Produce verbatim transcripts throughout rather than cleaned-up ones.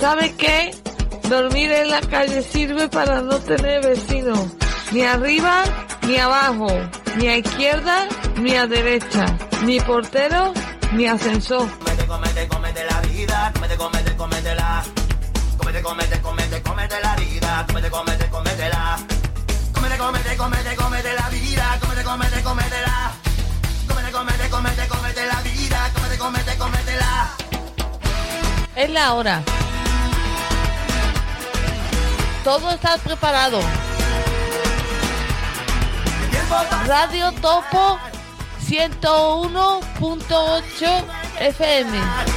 ¿Sabe qué? Dormir en la calle sirve para no tener vecinos, ni arriba ni abajo, ni a izquierda ni a derecha, ni portero ni ascensor. Comete, comete, comete la vida, comete, comete, comete la. Comete, comete, comete, comete la vida, comete, comete, comete la. Comete, comete, comete, comete la vida, comete, comete, comete la. Comete, comete, comete, comete la vida, comete, comete, comete la. Es la hora. Todo está preparado. Radio Topo ciento uno punto ocho F M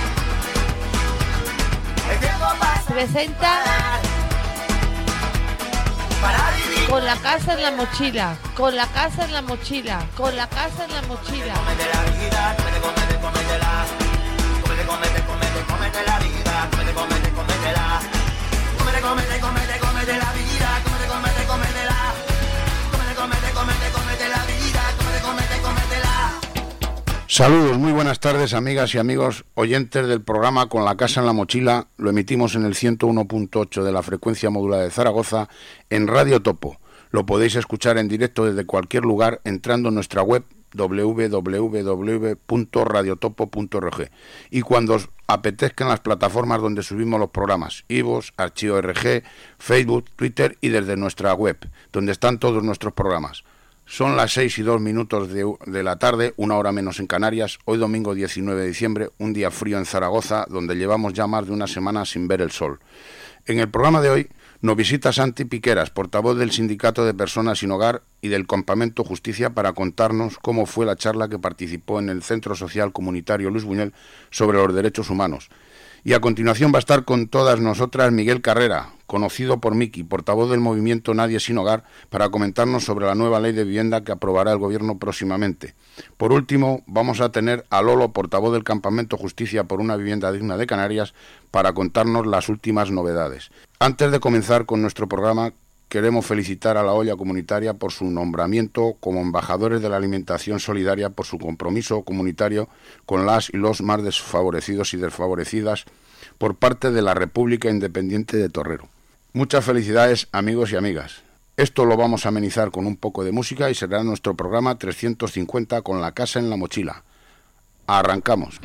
presenta Con la casa en la mochila, con la casa en la mochila, con la casa en la mochila. Comete la vida, comete, comete, comete la. Comete, comete, comete, comete la vida, comete, comete, comete la. Comete, comete, comete, comete la vida, comete, comete, comete la. Comete, comete, comete, comete la vida, comete, comete, comete la. Saludos, muy buenas tardes, amigas y amigos oyentes del programa Con la casa en la mochila. Lo emitimos en el ciento uno punto ocho de la frecuencia modulada de Zaragoza en Radio Topo. Lo podéis escuchar en directo desde cualquier lugar entrando en nuestra web doble u doble u doble u punto radio topo punto org y cuando os apetezcan las plataformas donde subimos los programas, iVoox, Archivo R G, Facebook, Twitter y desde nuestra web, donde están todos nuestros programas. Son las seis y dos minutos de, de la tarde, una hora menos en Canarias, hoy domingo diecinueve de diciembre, un día frío en Zaragoza, donde llevamos ya más de una semana sin ver el sol. En el programa de hoy nos visita Santi Piqueras, portavoz del Sindicato de Personas Sin Hogar y del Campamento Justicia, para contarnos cómo fue la charla que participó en el Centro Social Comunitario Luis Buñuel sobre los derechos humanos. Y a continuación va a estar con todas nosotras Miguel Carrera, conocido por Miki, portavoz del movimiento Nadie Sin Hogar, para comentarnos sobre la nueva ley de vivienda que aprobará el Gobierno próximamente. Por último, vamos a tener a Lolo, portavoz del Campamento Justicia por una Vivienda Digna de Canarias, para contarnos las últimas novedades. Antes de comenzar con nuestro programa, queremos felicitar a la Olla Comunitaria por su nombramiento como embajadores de la alimentación solidaria, por su compromiso comunitario con las y los más desfavorecidos y desfavorecidas por parte de la República Independiente de Torrero. Muchas felicidades, amigos y amigas. Esto lo vamos a amenizar con un poco de música y será nuestro programa trescientos cincuenta Con la casa en la mochila. Arrancamos.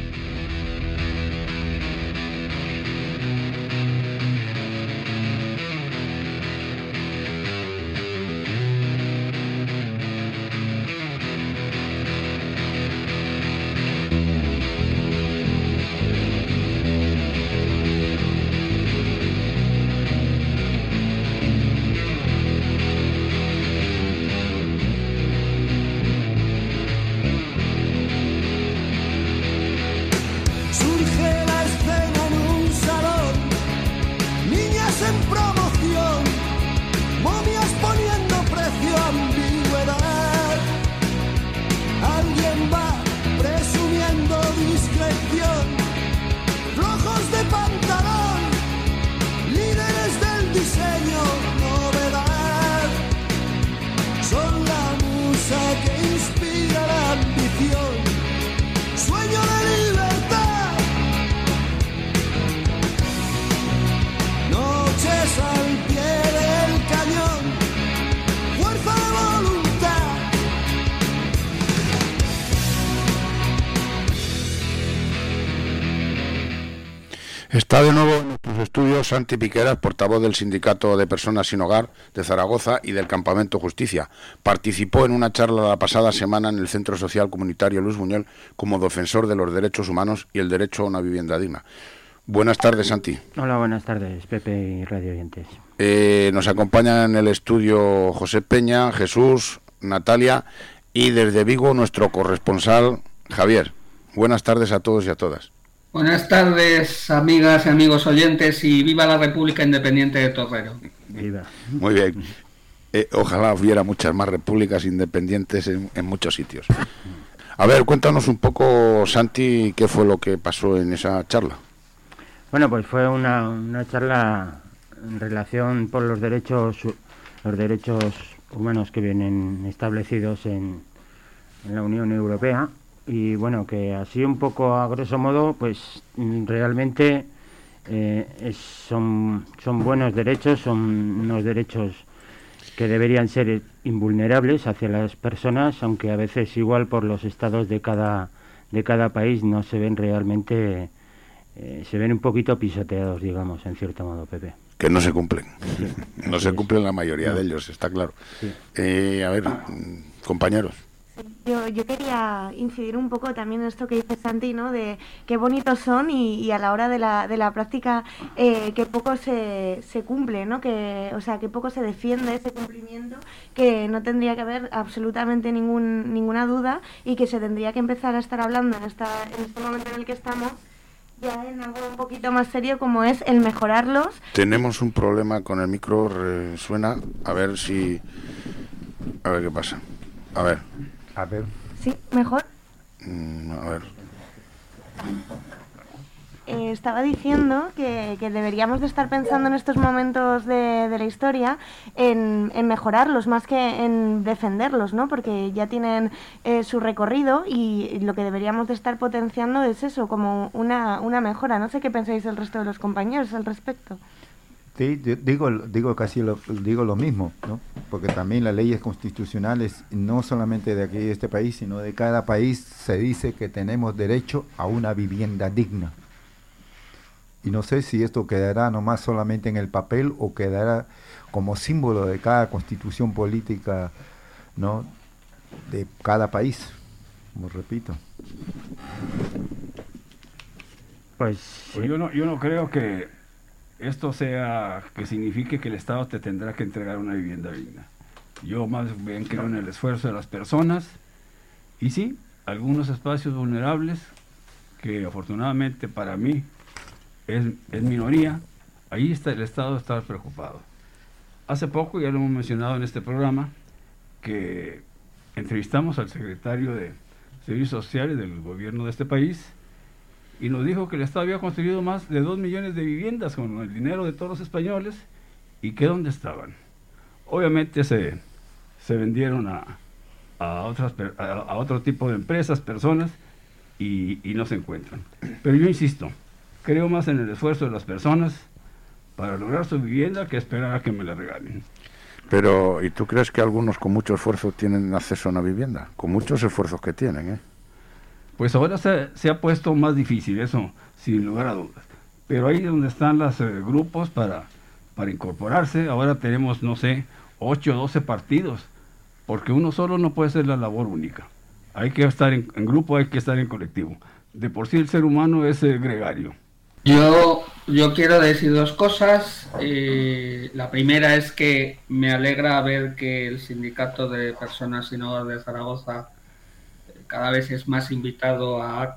Está de nuevo en nuestros estudios Santi Piqueras, portavoz del Sindicato de Personas Sin Hogar de Zaragoza y del Campamento Justicia. Participó en una charla la pasada semana en el Centro Social Comunitario Luis Buñuel como defensor de los derechos humanos y el derecho a una vivienda digna. Buenas tardes, Santi. Hola, buenas tardes, Pepe y radio oyentes. Eh, nos acompañan en el estudio José Peña, Jesús, Natalia y desde Vigo nuestro corresponsal Javier. Buenas tardes a todos y a todas. Buenas tardes, amigas y amigos oyentes, y viva la República Independiente de Torrero. Viva. Muy bien. Eh, ojalá hubiera muchas más repúblicas independientes en, en muchos sitios. A ver, cuéntanos un poco, Santi, qué fue lo que pasó en esa charla. Bueno, pues fue una, una charla en relación por los derechos los derechos humanos que vienen establecidos en, en la Unión Europea. Y bueno, que así un poco a grosso modo, pues realmente eh, es, son, son buenos derechos, son unos derechos que deberían ser invulnerables hacia las personas, aunque a veces igual por los estados de cada de cada país no se ven realmente, eh, se ven un poquito pisoteados, digamos, en cierto modo, Pepe. Que no se cumplen. Sí, no se es. cumplen la mayoría no. de ellos, está claro. Sí. Eh, a ver, compañeros. Yo, yo quería incidir un poco también en esto que dice Santi, ¿no? De qué bonitos son y, y a la hora de la, de la práctica eh, que poco se, se cumple, ¿no? Que, o sea, que poco se defiende ese cumplimiento, que no tendría que haber absolutamente ningún, ninguna duda y que se tendría que empezar a estar hablando en, esta, en este momento en el que estamos, ya en algo un poquito más serio como es el mejorarlos. Tenemos un problema con el micro, resuena, a ver si... A ver qué pasa. A ver. A ver. Sí, mejor. Mm, a ver. Eh, estaba diciendo que, que deberíamos de estar pensando en estos momentos de, de la historia en, en mejorarlos más que en defenderlos, ¿no? Porque ya tienen eh, su recorrido y lo que deberíamos de estar potenciando es eso, como una, una mejora. No sé qué pensáis el resto de los compañeros al respecto. Sí, digo, digo casi lo, digo lo mismo, ¿no? Porque también las leyes constitucionales, no solamente de aquí de este país, sino de cada país, se dice que tenemos derecho a una vivienda digna. Y no sé si esto quedará nomás solamente en el papel o quedará como símbolo de cada constitución política, ¿no? De cada país, como repito. Pues, pues yo no, yo no creo que esto sea, que signifique que el Estado te tendrá que entregar una vivienda digna. Yo más bien creo en el esfuerzo de las personas y sí, algunos espacios vulnerables que afortunadamente para mí es, es minoría, ahí está el Estado está preocupado. Hace poco, ya lo hemos mencionado en este programa, que entrevistamos al secretario de Servicios Sociales del gobierno de este país y nos dijo que el Estado había construido más de dos millones de viviendas con el dinero de todos los españoles y que dónde estaban. Obviamente se, se vendieron a, a, otras, a, a otro tipo de empresas, personas y, y no se encuentran. Pero yo insisto, creo más en el esfuerzo de las personas para lograr su vivienda que esperar a que me la regalen. Pero, ¿y tú crees que algunos con mucho esfuerzo tienen acceso a una vivienda? Con muchos esfuerzos que tienen, ¿eh? Pues ahora se, se ha puesto más difícil, eso sin lugar a dudas. Pero ahí es donde están los eh, grupos para, para incorporarse. Ahora tenemos, no sé, ocho o doce partidos, porque uno solo no puede hacer la labor única. Hay que estar en, en grupo, hay que estar en colectivo. De por sí el ser humano es eh, gregario. Yo, yo quiero decir dos cosas. Eh, la primera es que me alegra ver que el Sindicato de Personas Sin Hogar de Zaragoza cada vez es más invitado a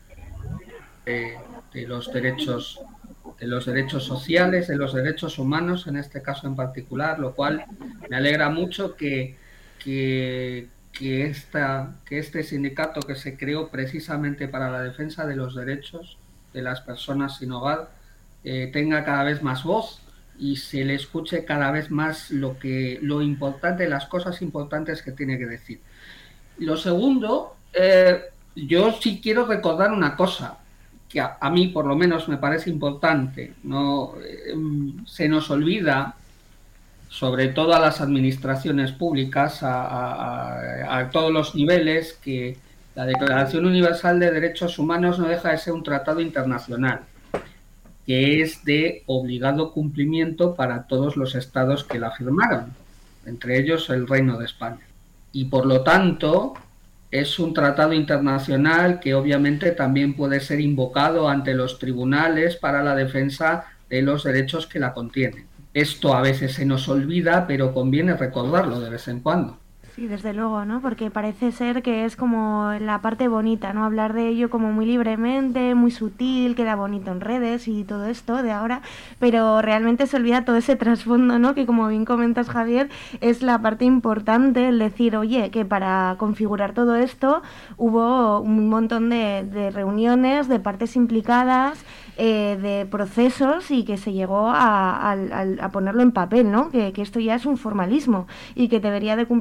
de, de los derechos de los derechos sociales, de los derechos humanos, en este caso en particular, lo cual me alegra mucho que, que, que, esta, que este sindicato que se creó precisamente para la defensa de los derechos de las personas sin hogar eh, tenga cada vez más voz y se le escuche cada vez más lo que lo importante, las cosas importantes que tiene que decir. Lo segundo, eh, yo sí quiero recordar una cosa que a, a mí por lo menos me parece importante, ¿no? Eh, se nos olvida, sobre todo a las administraciones públicas, a, a, a todos los niveles, que la Declaración Universal de Derechos Humanos no deja de ser un tratado internacional, que es de obligado cumplimiento para todos los estados que la firmaron, entre ellos el Reino de España. Y por lo tanto, es un tratado internacional que obviamente también puede ser invocado ante los tribunales para la defensa de los derechos que la contienen. Esto a veces se nos olvida, pero conviene recordarlo de vez en cuando. Sí, desde luego, ¿no? Porque parece ser que es como la parte bonita, ¿no? Hablar de ello como muy libremente, muy sutil, queda bonito en redes y todo esto de ahora, pero realmente se olvida todo ese trasfondo, ¿no? Que como bien comentas, Javier, es la parte importante, el decir, oye, que para configurar todo esto hubo un montón de, de reuniones, de partes implicadas, eh, de procesos y que se llegó a, a, a ponerlo en papel, ¿no? Que, que esto ya es un formalismo y que debería de cumplirse siempre.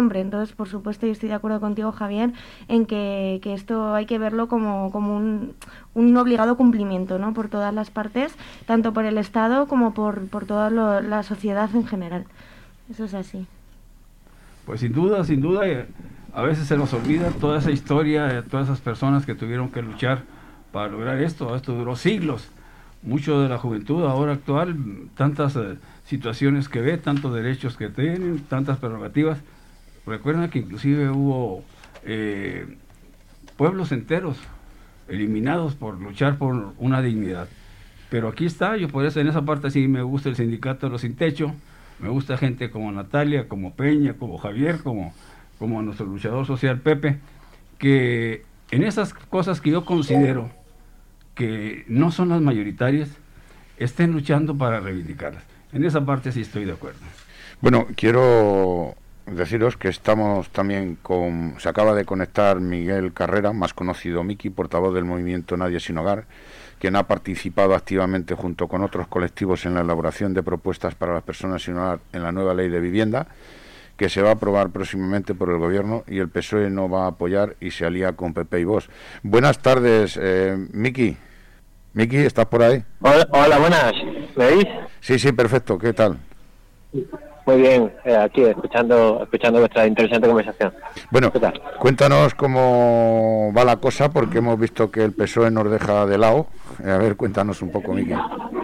siempre. Entonces, por supuesto, yo estoy de acuerdo contigo, Javier, en que, que esto hay que verlo como, como un, un obligado cumplimiento, ¿no? Por todas las partes, tanto por el Estado como por, por toda lo, la sociedad en general. Eso es así. Pues sin duda, sin duda, eh, a veces se nos olvida toda esa historia de todas esas personas que tuvieron que luchar para lograr esto. Esto duró siglos. Mucho de la juventud ahora actual, tantas eh, situaciones que ve, tantos derechos que tienen, tantas prerrogativas. Recuerden que inclusive hubo eh, pueblos enteros eliminados por luchar por una dignidad. Pero aquí está, yo por eso en esa parte sí me gusta el sindicato de los sin techo, me gusta gente como Natalia, como Peña, como Javier, como, como nuestro luchador social Pepe, que en esas cosas que yo considero que no son las mayoritarias, estén luchando para reivindicarlas. En esa parte sí estoy de acuerdo. Bueno, quiero deciros que estamos también con... Se acaba de conectar Miguel Carrera, más conocido Miki, portavoz del movimiento Nadie Sin Hogar, quien ha participado activamente junto con otros colectivos en la elaboración de propuestas para las personas sin hogar en la nueva ley de vivienda, que se va a aprobar próximamente por el Gobierno y el P S O E no va a apoyar y se alía con P P y Vox. Buenas tardes, eh, Miki. Miki, ¿estás por ahí? Hola, hola, buenas. ¿Me oís? Sí, sí, perfecto. ¿Qué tal? Muy bien, eh, aquí escuchando escuchando vuestra interesante conversación. Bueno, cuéntanos cómo va la cosa, porque hemos visto que el P S O E nos deja de lado. Eh, a ver, cuéntanos un poco, Miki.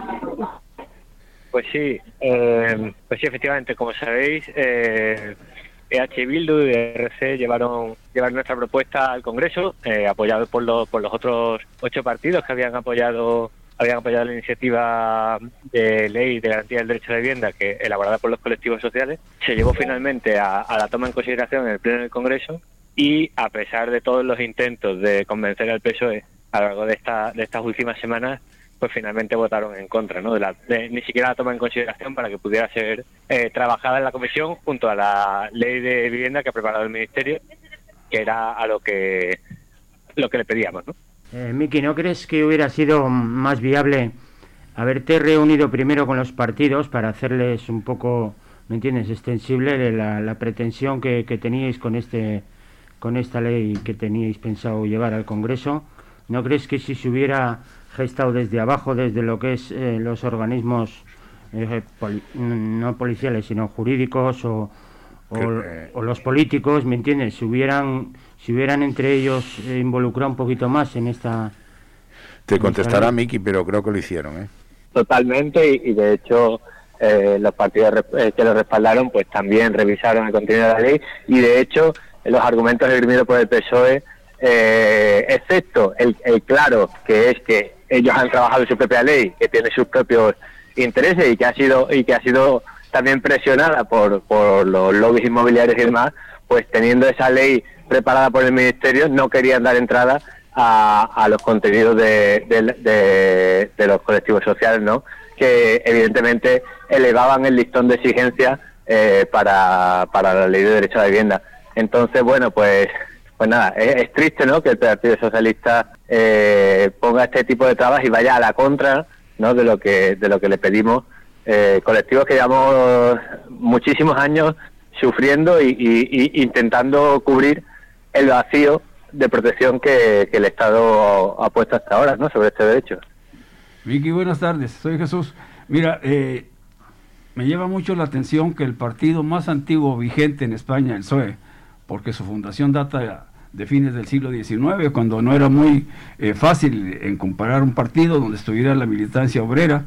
Pues sí, eh, pues sí, efectivamente, como sabéis, eh, E H Bildu y R C llevaron llevaron nuestra propuesta al Congreso, eh, apoyado por los por los otros ocho partidos que habían apoyado habían apoyado la iniciativa de ley de garantía del derecho a la vivienda, que elaborada por los colectivos sociales. Se llevó finalmente a, a la toma en consideración en el Pleno del Congreso y, a pesar de todos los intentos de convencer al P S O E a lo largo de esta de estas últimas semanas, pues finalmente votaron en contra, ¿no? De la, de, ni siquiera la toma en consideración para que pudiera ser eh, trabajada en la comisión junto a la ley de vivienda que ha preparado el Ministerio, que era a lo que lo que le pedíamos, ¿no? Eh, Miki, ¿no crees que hubiera sido más viable haberte reunido primero con los partidos para hacerles un poco, ¿me entiendes?, extensible la, la pretensión que, que teníais con este con esta ley que teníais pensado llevar al Congreso? ¿No crees que si se hubiera gestado desde abajo, desde lo que es eh, los organismos eh, poli, no policiales sino jurídicos o, o, eh, o los políticos, ¿me entiendes?, si hubieran si hubieran entre ellos eh, involucrado un poquito más en esta... Te contestará Miki, pero creo que lo hicieron, ¿eh? Totalmente, y, y de hecho eh, los partidos eh, que lo respaldaron pues también revisaron el contenido de la ley, y de hecho los argumentos esgrimidos por el P S O E, eh, excepto el, el claro, que es que ellos han trabajado en su propia ley, que tiene sus propios intereses y que ha sido y que ha sido también presionada por, por los lobbies inmobiliarios y demás, pues teniendo esa ley preparada por el Ministerio, no querían dar entrada a, a los contenidos de, de, de, de los colectivos sociales, ¿no? Que evidentemente elevaban el listón de exigencia eh, para, para la ley de derecho a la vivienda. Entonces, bueno, pues pues nada, es, es triste, ¿no?, que el Partido Socialista eh, ponga este tipo de trabas y vaya a la contra, ¿no?, de lo que de lo que le pedimos, eh, colectivos que llevamos muchísimos años sufriendo y, y, y intentando cubrir el vacío de protección que, que el Estado ha puesto hasta ahora, ¿no?, sobre este derecho. Vicky, buenas tardes, soy Jesús. Mira, eh, me lleva mucho la atención que el partido más antiguo vigente en España, el P S O E, porque su fundación data de fines del siglo diecinueve, cuando no era muy eh, fácil en comparar un partido donde estuviera la militancia obrera,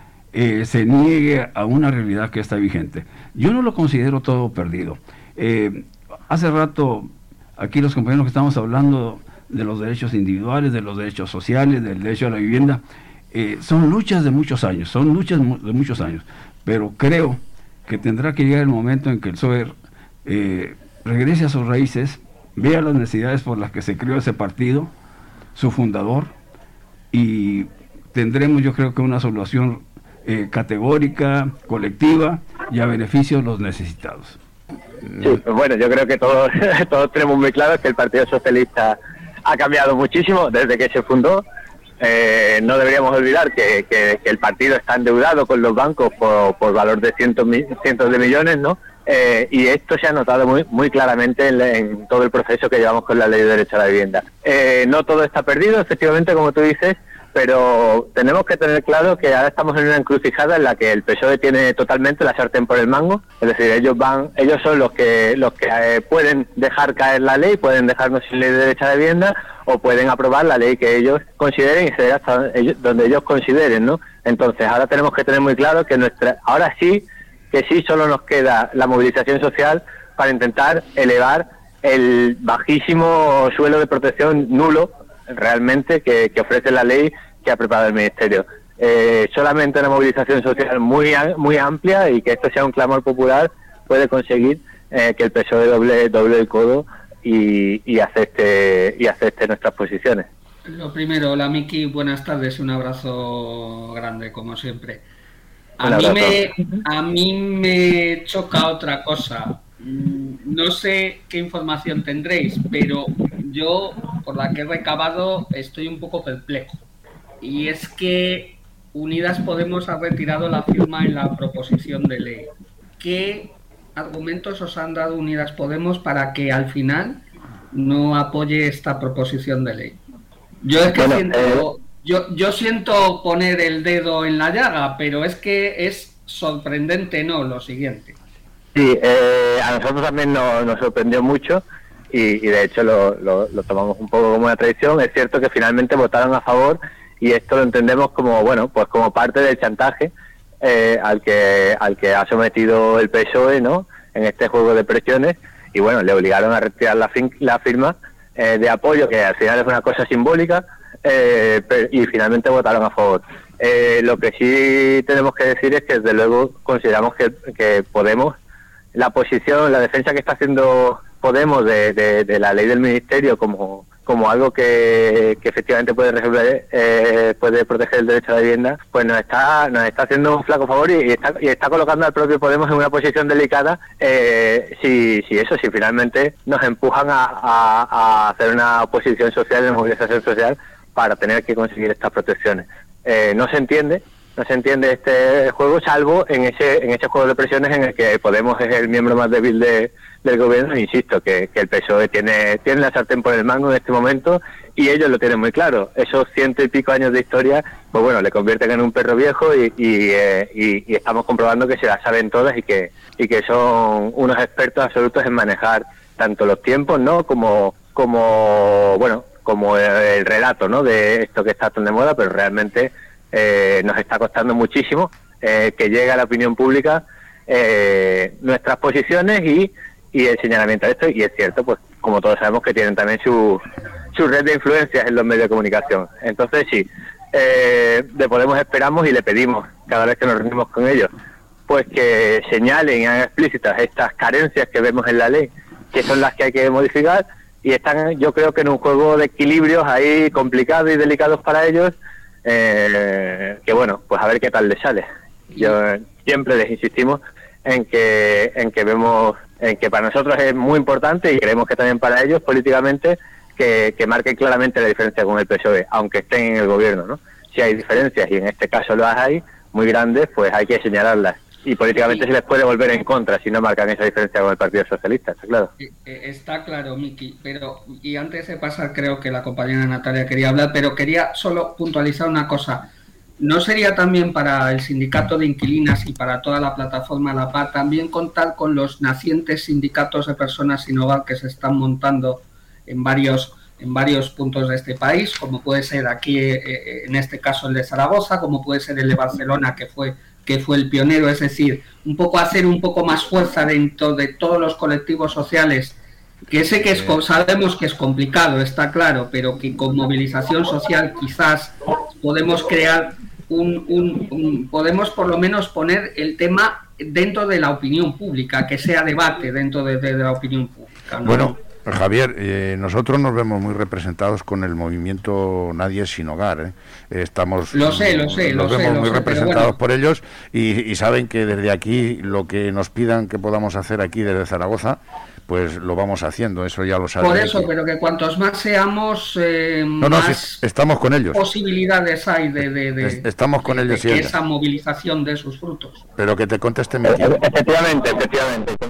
eh, se niegue a una realidad que está vigente. Yo no lo considero todo perdido. Eh, hace rato, aquí los compañeros que estamos hablando de los derechos individuales, de los derechos sociales, del derecho a la vivienda, eh, son luchas de muchos años, son luchas de muchos años, pero creo que tendrá que llegar el momento en que el P S O E eh, regrese a sus raíces, vea las necesidades por las que se creó ese partido, su fundador, y tendremos, yo creo que una solución eh, categórica, colectiva y a beneficio de los necesitados. Sí, pues bueno, yo creo que todos, todos tenemos muy claro que el Partido Socialista ha cambiado muchísimo desde que se fundó. Eh, no deberíamos olvidar que, que, que el partido está endeudado con los bancos por, por valor de cientos, cientos de millones, ¿no? Eh, y esto se ha notado muy muy claramente en, en todo el proceso que llevamos con la Ley de Derecho a la Vivienda. Eh, no todo está perdido, efectivamente, como tú dices, pero tenemos que tener claro que ahora estamos en una encrucijada en la que el P S O E tiene totalmente la sartén por el mango, es decir, ellos van, ellos son los que los que eh, pueden dejar caer la ley, pueden dejarnos sin ley de derecho a la vivienda, o pueden aprobar la ley que ellos consideren y ceder hasta ellos, donde ellos consideren, ¿no? Entonces ahora tenemos que tener muy claro que nuestra, ahora sí, que sí solo nos queda la movilización social para intentar elevar el bajísimo suelo de protección nulo realmente que, que ofrece la ley que ha preparado el Ministerio. Eh, solamente una movilización social muy muy amplia y que esto sea un clamor popular puede conseguir eh, que el P S O E doble, doble el codo y, y acepte y acepte nuestras posiciones. Lo primero, hola Miki, buenas tardes, un abrazo grande como siempre. A mí me a mí me choca otra cosa. No sé qué información tendréis, pero yo, por la que he recabado, estoy un poco perplejo. Y es que Unidas Podemos ha retirado la firma en la proposición de ley. ¿Qué argumentos os han dado Unidas Podemos para que al final no apoye esta proposición de ley? Yo es que bueno, siento, eh... yo, yo siento poner el dedo en la llaga, pero es que es sorprendente, ¿no? Lo siguiente. Sí, eh, a nosotros también nos, nos sorprendió mucho y, y de hecho lo, lo, lo tomamos un poco como una tradición. Es cierto que finalmente votaron a favor y esto lo entendemos como, bueno, pues como parte del chantaje eh, al que al que ha sometido el P S O E, ¿no? En este juego de presiones, y bueno, le obligaron a retirar la, fin, la firma eh, de apoyo, que al final es una cosa simbólica, eh, y finalmente votaron a favor. Eh, lo que sí tenemos que decir es que desde luego consideramos que, que Podemos, la posición, la defensa que está haciendo Podemos de, de, de la ley del Ministerio como como algo que, que efectivamente puede resolver, eh, puede proteger el derecho a la vivienda, pues nos está nos está haciendo un flaco favor y, y está y está colocando al propio Podemos en una posición delicada eh, si si eso si finalmente nos empujan a, a, a hacer una oposición social, una movilización social para tener que conseguir estas protecciones. Eh, no se entiende no se entiende este juego, salvo en ese en ese juego de presiones en el que Podemos es el miembro más débil de, del gobierno. Insisto que, que el P S O E tiene tiene la sartén por el mango en este momento y ellos lo tienen muy claro. Esos ciento y pico años de historia, pues bueno, le convierten en un perro viejo y y, eh, y, y estamos comprobando que se las saben todas y que y que son unos expertos absolutos en manejar tanto los tiempos, ¿no? Como como bueno como el, el relato, ¿no? De esto que está tan de moda, pero realmente Eh, nos está costando muchísimo eh, que llegue a la opinión pública eh, nuestras posiciones y, y el señalamiento de esto, y es cierto, pues como todos sabemos que tienen también su, su red de influencias en los medios de comunicación. Entonces sí, eh, de Podemos esperamos y le pedimos cada vez que nos reunimos con ellos, pues que señalen y hagan explícitas estas carencias que vemos en la ley, que son las que hay que modificar, y están, yo creo que en un juego de equilibrios ahí complicados y delicados para ellos. Eh, que bueno, pues a ver qué tal les sale. Yo eh, siempre les insistimos en que en que vemos en que para nosotros es muy importante y creemos que también para ellos políticamente que, que marquen claramente la diferencia con el P S O E, aunque estén en el gobierno, ¿no? Si hay diferencias y en este caso las hay muy grandes, pues hay que señalarlas. Y políticamente sí. Se les puede volver en contra si no marcan esa diferencia con el Partido Socialista, está claro. Está claro, Miki, pero y antes de pasar, creo que la compañera Natalia quería hablar, pero quería solo puntualizar una cosa. ¿No sería también para el sindicato de inquilinas y para toda la plataforma La Paz también contar con los nacientes sindicatos de personas sin hogar que se están montando en varios en varios puntos de este país, como puede ser aquí, eh, en este caso el de Zaragoza, como puede ser el de Barcelona, que fue que fue el pionero, es decir, un poco hacer un poco más fuerza dentro de todos los colectivos sociales, que sé que es, sabemos que es complicado, está claro, pero que con movilización social quizás podemos crear un, un, un podemos por lo menos poner el tema dentro de la opinión pública, que sea debate dentro de, de, de la opinión pública, ¿no? Bueno, Javier, eh, nosotros nos vemos muy representados con el movimiento Nadie Sin Hogar, ¿eh? Estamos, lo sé, lo sé, nos lo vemos sé, muy lo representados sé, bueno. por ellos y, y saben que desde aquí lo que nos pidan que podamos hacer aquí desde Zaragoza, pues lo vamos haciendo, eso ya lo saben. Por eso, pero que cuantos más seamos, eh, no, no, más sí, estamos con ellos. Posibilidades hay de, de, de, estamos con de, ellos de que esa movilización dé sus frutos. Pero que te conteste Miki. Efectivamente, efectivamente.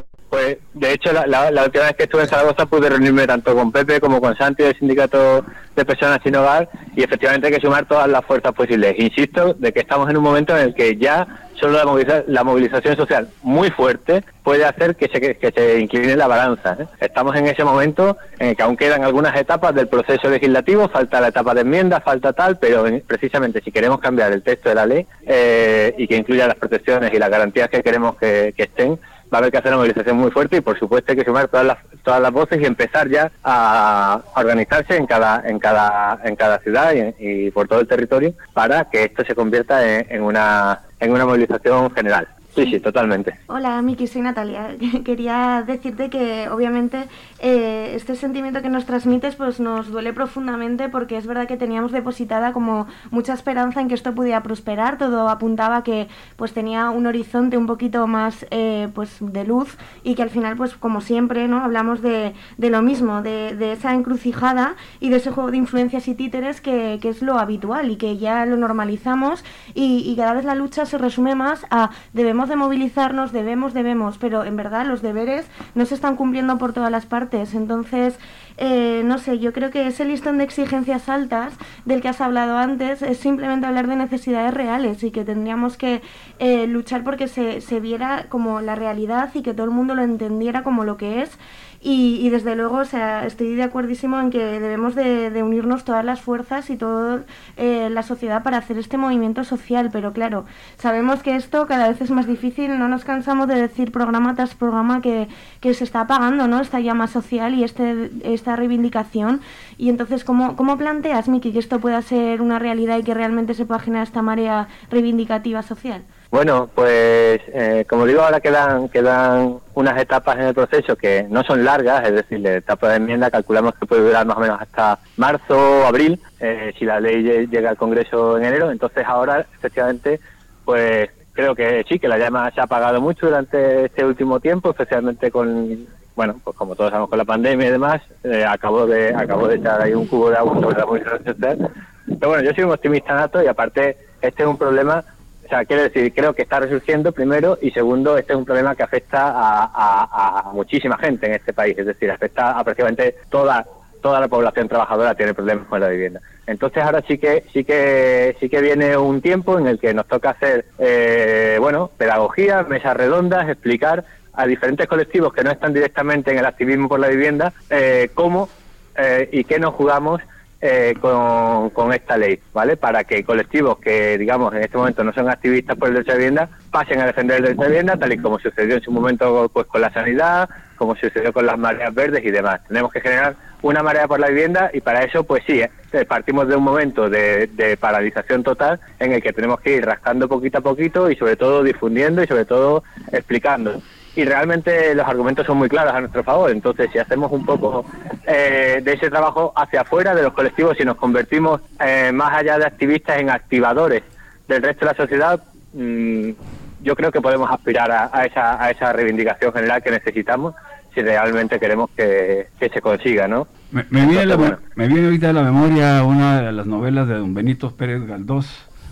Pues, de hecho, la, la, la última vez que estuve en Zaragoza pude reunirme tanto con Pepe como con Santi del Sindicato de Personas Sin Hogar, y efectivamente hay que sumar todas las fuerzas posibles. Insisto de que estamos en un momento en el que ya solo la, moviliza, la movilización social muy fuerte puede hacer que se, que se incline la balanza, ¿eh? Estamos en ese momento en el que aún quedan algunas etapas del proceso legislativo, falta la etapa de enmienda, falta tal, pero en, precisamente si queremos cambiar el texto de la ley eh, y que incluya las protecciones y las garantías que queremos que, que estén, va a haber que hacer una movilización muy fuerte, y por supuesto hay que sumar todas las todas las voces y empezar ya a, a organizarse en cada en cada en cada ciudad y, y por todo el territorio para que esto se convierta en, en una en una movilización general. Sí, sí, totalmente. Hola, Miki, soy Natalia. Quería decirte que obviamente eh, este sentimiento que nos transmites pues nos duele profundamente, porque es verdad que teníamos depositada como mucha esperanza en que esto pudiera prosperar. Todo apuntaba que pues tenía un horizonte un poquito más eh, pues de luz, y que al final pues como siempre no hablamos de, de lo mismo, de, de esa encrucijada y de ese juego de influencias y títeres que, que es lo habitual y que ya lo normalizamos, y, y cada vez la lucha se resume más a debemos de movilizarnos, debemos, debemos, pero en verdad los deberes no se están cumpliendo por todas las partes. Entonces, eh, no sé, yo creo que ese listón de exigencias altas del que has hablado antes es simplemente hablar de necesidades reales, y que tendríamos que eh, luchar porque se, se viera como la realidad y que todo el mundo lo entendiera como lo que es. Y, y desde luego, o sea, estoy de acuerdísimo en que debemos de, de unirnos todas las fuerzas y toda eh, la sociedad para hacer este movimiento social, pero claro, sabemos que esto cada vez es más difícil, no nos cansamos de decir programa tras programa que, que se está apagando, ¿no?, esta llama social y este esta reivindicación. Y entonces, ¿cómo, cómo planteas, Miki, que esto pueda ser una realidad y que realmente se pueda generar esta marea reivindicativa social? Bueno, pues eh, como digo, ahora quedan quedan unas etapas en el proceso que no son largas, es decir, la etapa de enmienda calculamos que puede durar más o menos hasta marzo o abril, eh, si la ley llega al Congreso en enero. Entonces ahora, efectivamente, pues creo que sí, que la llama se ha apagado mucho durante este último tiempo, especialmente con, bueno, pues como todos sabemos, con la pandemia y demás, eh, acabó de acabó de echar ahí un cubo de agua sobre la movilización social. Pero bueno, yo soy un optimista nato, y aparte este es un problema. O sea, quiero decir, creo que está resurgiendo primero, y segundo, este es un problema que afecta a, a, a muchísima gente en este país, es decir, afecta a prácticamente toda toda la población trabajadora tiene problemas con la vivienda. Entonces ahora sí que sí que sí que viene un tiempo en el que nos toca hacer eh, bueno, pedagogía, mesas redondas, explicar a diferentes colectivos que no están directamente en el activismo por la vivienda eh, cómo eh, y qué nos jugamos Eh, con, con esta ley, ¿vale? Para que colectivos que, digamos, en este momento no son activistas por el derecho a vivienda, pasen a defender el derecho a vivienda, tal y como sucedió en su momento pues con la sanidad, como sucedió con las mareas verdes y demás. Tenemos que generar una marea por la vivienda, y para eso, pues sí, eh, partimos de un momento de, de paralización total en el que tenemos que ir rascando poquito a poquito y sobre todo difundiendo y sobre todo explicando. Y realmente los argumentos son muy claros a nuestro favor. Entonces, si hacemos un poco eh, de ese trabajo hacia afuera de los colectivos, si nos convertimos eh, más allá de activistas en activadores del resto de la sociedad, mmm, yo creo que podemos aspirar a, a, esa, a esa reivindicación general que necesitamos si realmente queremos que, que se consiga, ¿no? Me, me, viene Entonces, la, bueno. me viene ahorita a la memoria una de las novelas de don Benito Pérez Galdós,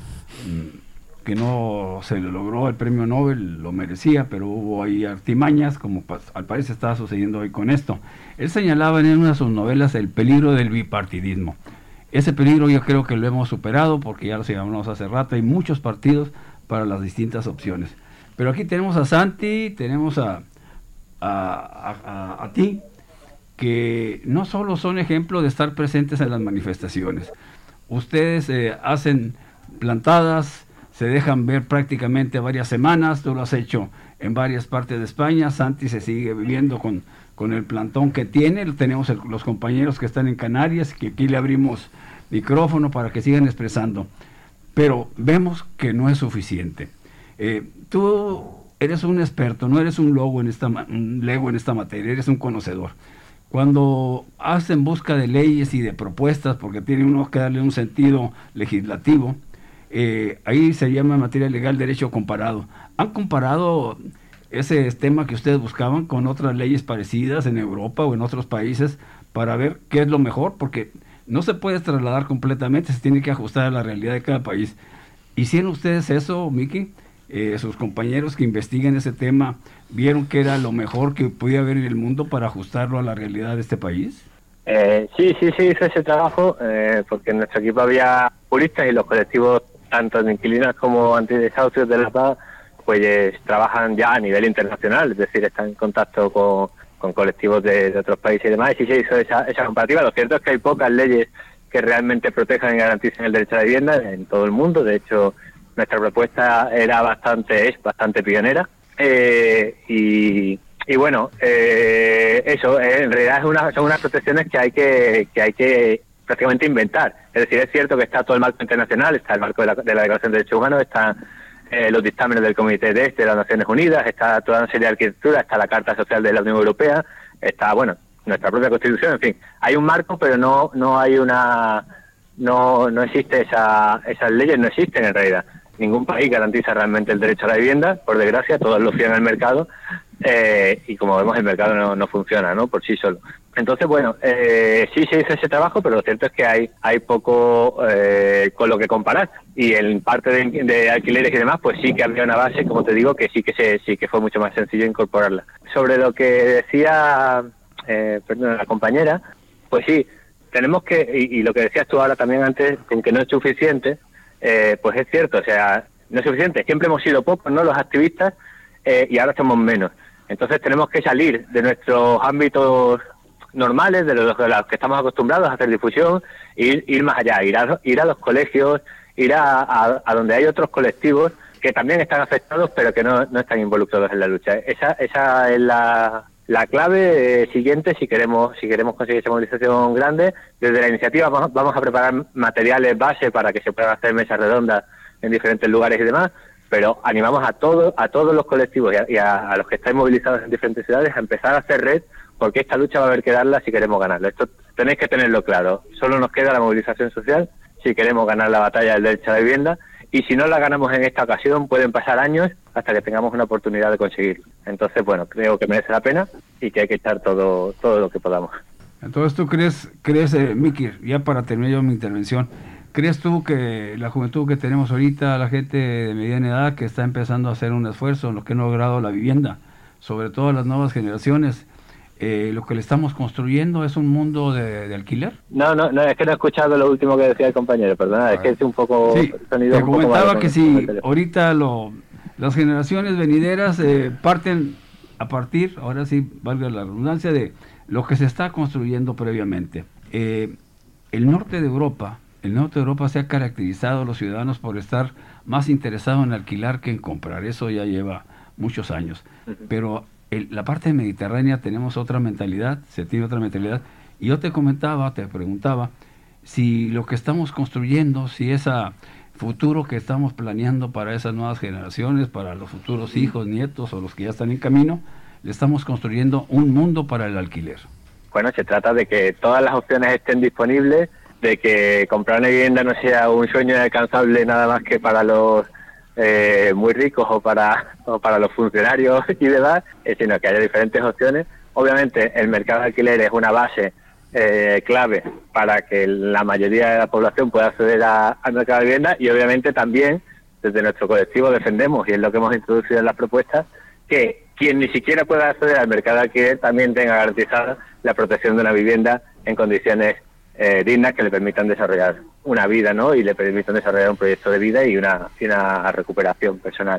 que no se le logró el premio Nobel, lo merecía, pero hubo ahí artimañas, como pa, al parecer está sucediendo hoy con esto. Él señalaba en una de sus novelas el peligro del bipartidismo. Ese peligro yo creo que lo hemos superado, porque ya lo señalamos hace rato, hay muchos partidos para las distintas opciones. Pero aquí tenemos a Santi, tenemos a, a, a, a, a ti, que no solo son ejemplos de estar presentes en las manifestaciones. Ustedes eh, hacen plantadas, se dejan ver prácticamente varias semanas, tú lo has hecho en varias partes de España, Santi se sigue viviendo con, con el plantón que tiene, tenemos el, los compañeros que están en Canarias, que aquí le abrimos micrófono para que sigan expresando, pero vemos que no es suficiente. Eh, tú eres un experto, no eres un lobo en esta, un lego en esta materia, eres un conocedor. Cuando hacen busca de leyes y de propuestas, porque tiene uno que darle un sentido legislativo, Eh, ahí se llama en materia legal derecho comparado. ¿Han comparado ese tema que ustedes buscaban con otras leyes parecidas en Europa o en otros países para ver qué es lo mejor? Porque no se puede trasladar completamente, se tiene que ajustar a la realidad de cada país. ¿Hicieron ustedes eso, Miki? eh, sus compañeros que investigan ese tema vieron que era lo mejor que podía haber en el mundo para ajustarlo a la realidad de este país? Eh, sí, sí, sí, hizo ese trabajo, eh, porque en nuestro equipo había juristas y los colectivos, tanto de inquilinos como antidesahucios de La Paz, pues trabajan ya a nivel internacional, es decir, están en contacto con, con colectivos de, de otros países y demás, y sí se hizo esa, esa comparativa. Lo cierto es que hay pocas leyes que realmente protejan y garanticen el derecho a la vivienda en todo el mundo. De hecho, nuestra propuesta era bastante, es bastante pionera. Eh, y, y bueno, eh, eso, eh, en realidad es una, son unas protecciones que hay que, que hay que prácticamente inventar. Es decir, es cierto que está todo el marco internacional, está el marco de la, de la Declaración de Derechos Humanos, está eh, los dictámenes del Comité de Este de las Naciones Unidas, está toda una serie de arquitectura, está la Carta Social de la Unión Europea, está, bueno, nuestra propia Constitución, en fin, hay un marco, pero no no hay una, no no existe esa, esas leyes, no existen en realidad. Ningún país garantiza realmente el derecho a la vivienda, por desgracia, todos lo fían al mercado, eh, y como vemos el mercado no, no funciona, ¿no?, por sí solo. Entonces, bueno, eh, sí se hizo ese trabajo, pero lo cierto es que hay hay poco eh, con lo que comparar, y en parte de, de alquileres y demás, pues sí que había una base, como te digo, que sí que se sí que fue mucho más sencillo incorporarla. Sobre lo que decía eh, perdón, la compañera, pues sí, tenemos que, y, y lo que decías tú ahora también antes, con que no es suficiente, eh, pues es cierto, o sea, no es suficiente, siempre hemos sido pocos, ¿no?, los activistas, eh, y ahora somos menos. Entonces tenemos que salir de nuestros ámbitos normales, de los, de los que estamos acostumbrados a hacer difusión, ir, ir más allá, ir a, ir a los colegios, ir a, a, a donde hay otros colectivos que también están afectados, pero que no, no están involucrados en la lucha. Esa, esa es la, la clave eh, siguiente si queremos si queremos conseguir esa movilización grande. Desde la iniciativa vamos, vamos a preparar materiales base para que se puedan hacer mesas redondas en diferentes lugares y demás, pero animamos a todos a todos los colectivos y a, y a, a los que están movilizados en diferentes ciudades a empezar a hacer red, porque esta lucha va a haber que darla si queremos ganarla. Esto tenéis que tenerlo claro. Solo nos queda la movilización social si queremos ganar la batalla del derecho a la vivienda, y si no la ganamos en esta ocasión pueden pasar años hasta que tengamos una oportunidad de conseguirlo. Entonces, bueno, creo que merece la pena y que hay que echar todo todo lo que podamos. Entonces, ¿tú crees, crees eh, Miki, ya para terminar yo mi intervención, crees tú que la juventud que tenemos ahorita, la gente de mediana edad que está empezando a hacer un esfuerzo en lo que no ha logrado la vivienda, sobre todo las nuevas generaciones, eh, lo que le estamos construyendo es un mundo de, de alquiler? No, no, no, es que no he escuchado lo último que decía el compañero, perdona, es que es un poco... Sí, sonido te un poco comentaba malo que si ahorita lo, las generaciones venideras eh, parten a partir, ahora sí, valga la redundancia, de lo que se está construyendo previamente. Eh, el norte de Europa, el norte de Europa se ha caracterizado a los ciudadanos por estar más interesados en alquilar que en comprar, eso ya lleva muchos años, pero el, la parte mediterránea tenemos otra mentalidad, se tiene otra mentalidad, y yo te comentaba, te preguntaba, si lo que estamos construyendo, si ese futuro que estamos planeando para esas nuevas generaciones, para los futuros hijos, nietos o los que ya están en camino, le estamos construyendo un mundo para el alquiler. Bueno, se trata de que todas las opciones estén disponibles, de que comprar una vivienda no sea un sueño inalcanzable nada más que para los eh, muy ricos o para o para los funcionarios y demás, eh, sino que haya diferentes opciones. Obviamente el mercado de alquiler es una base eh, clave para que la mayoría de la población pueda acceder a, al mercado de vivienda, y obviamente también desde nuestro colectivo defendemos, y es lo que hemos introducido en las propuestas, que quien ni siquiera pueda acceder al mercado de alquiler también tenga garantizada la protección de una vivienda en condiciones eh, dignas que le permitan desarrollar una vida, ¿no?, y le permitan desarrollar un proyecto de vida y una, y una recuperación personal.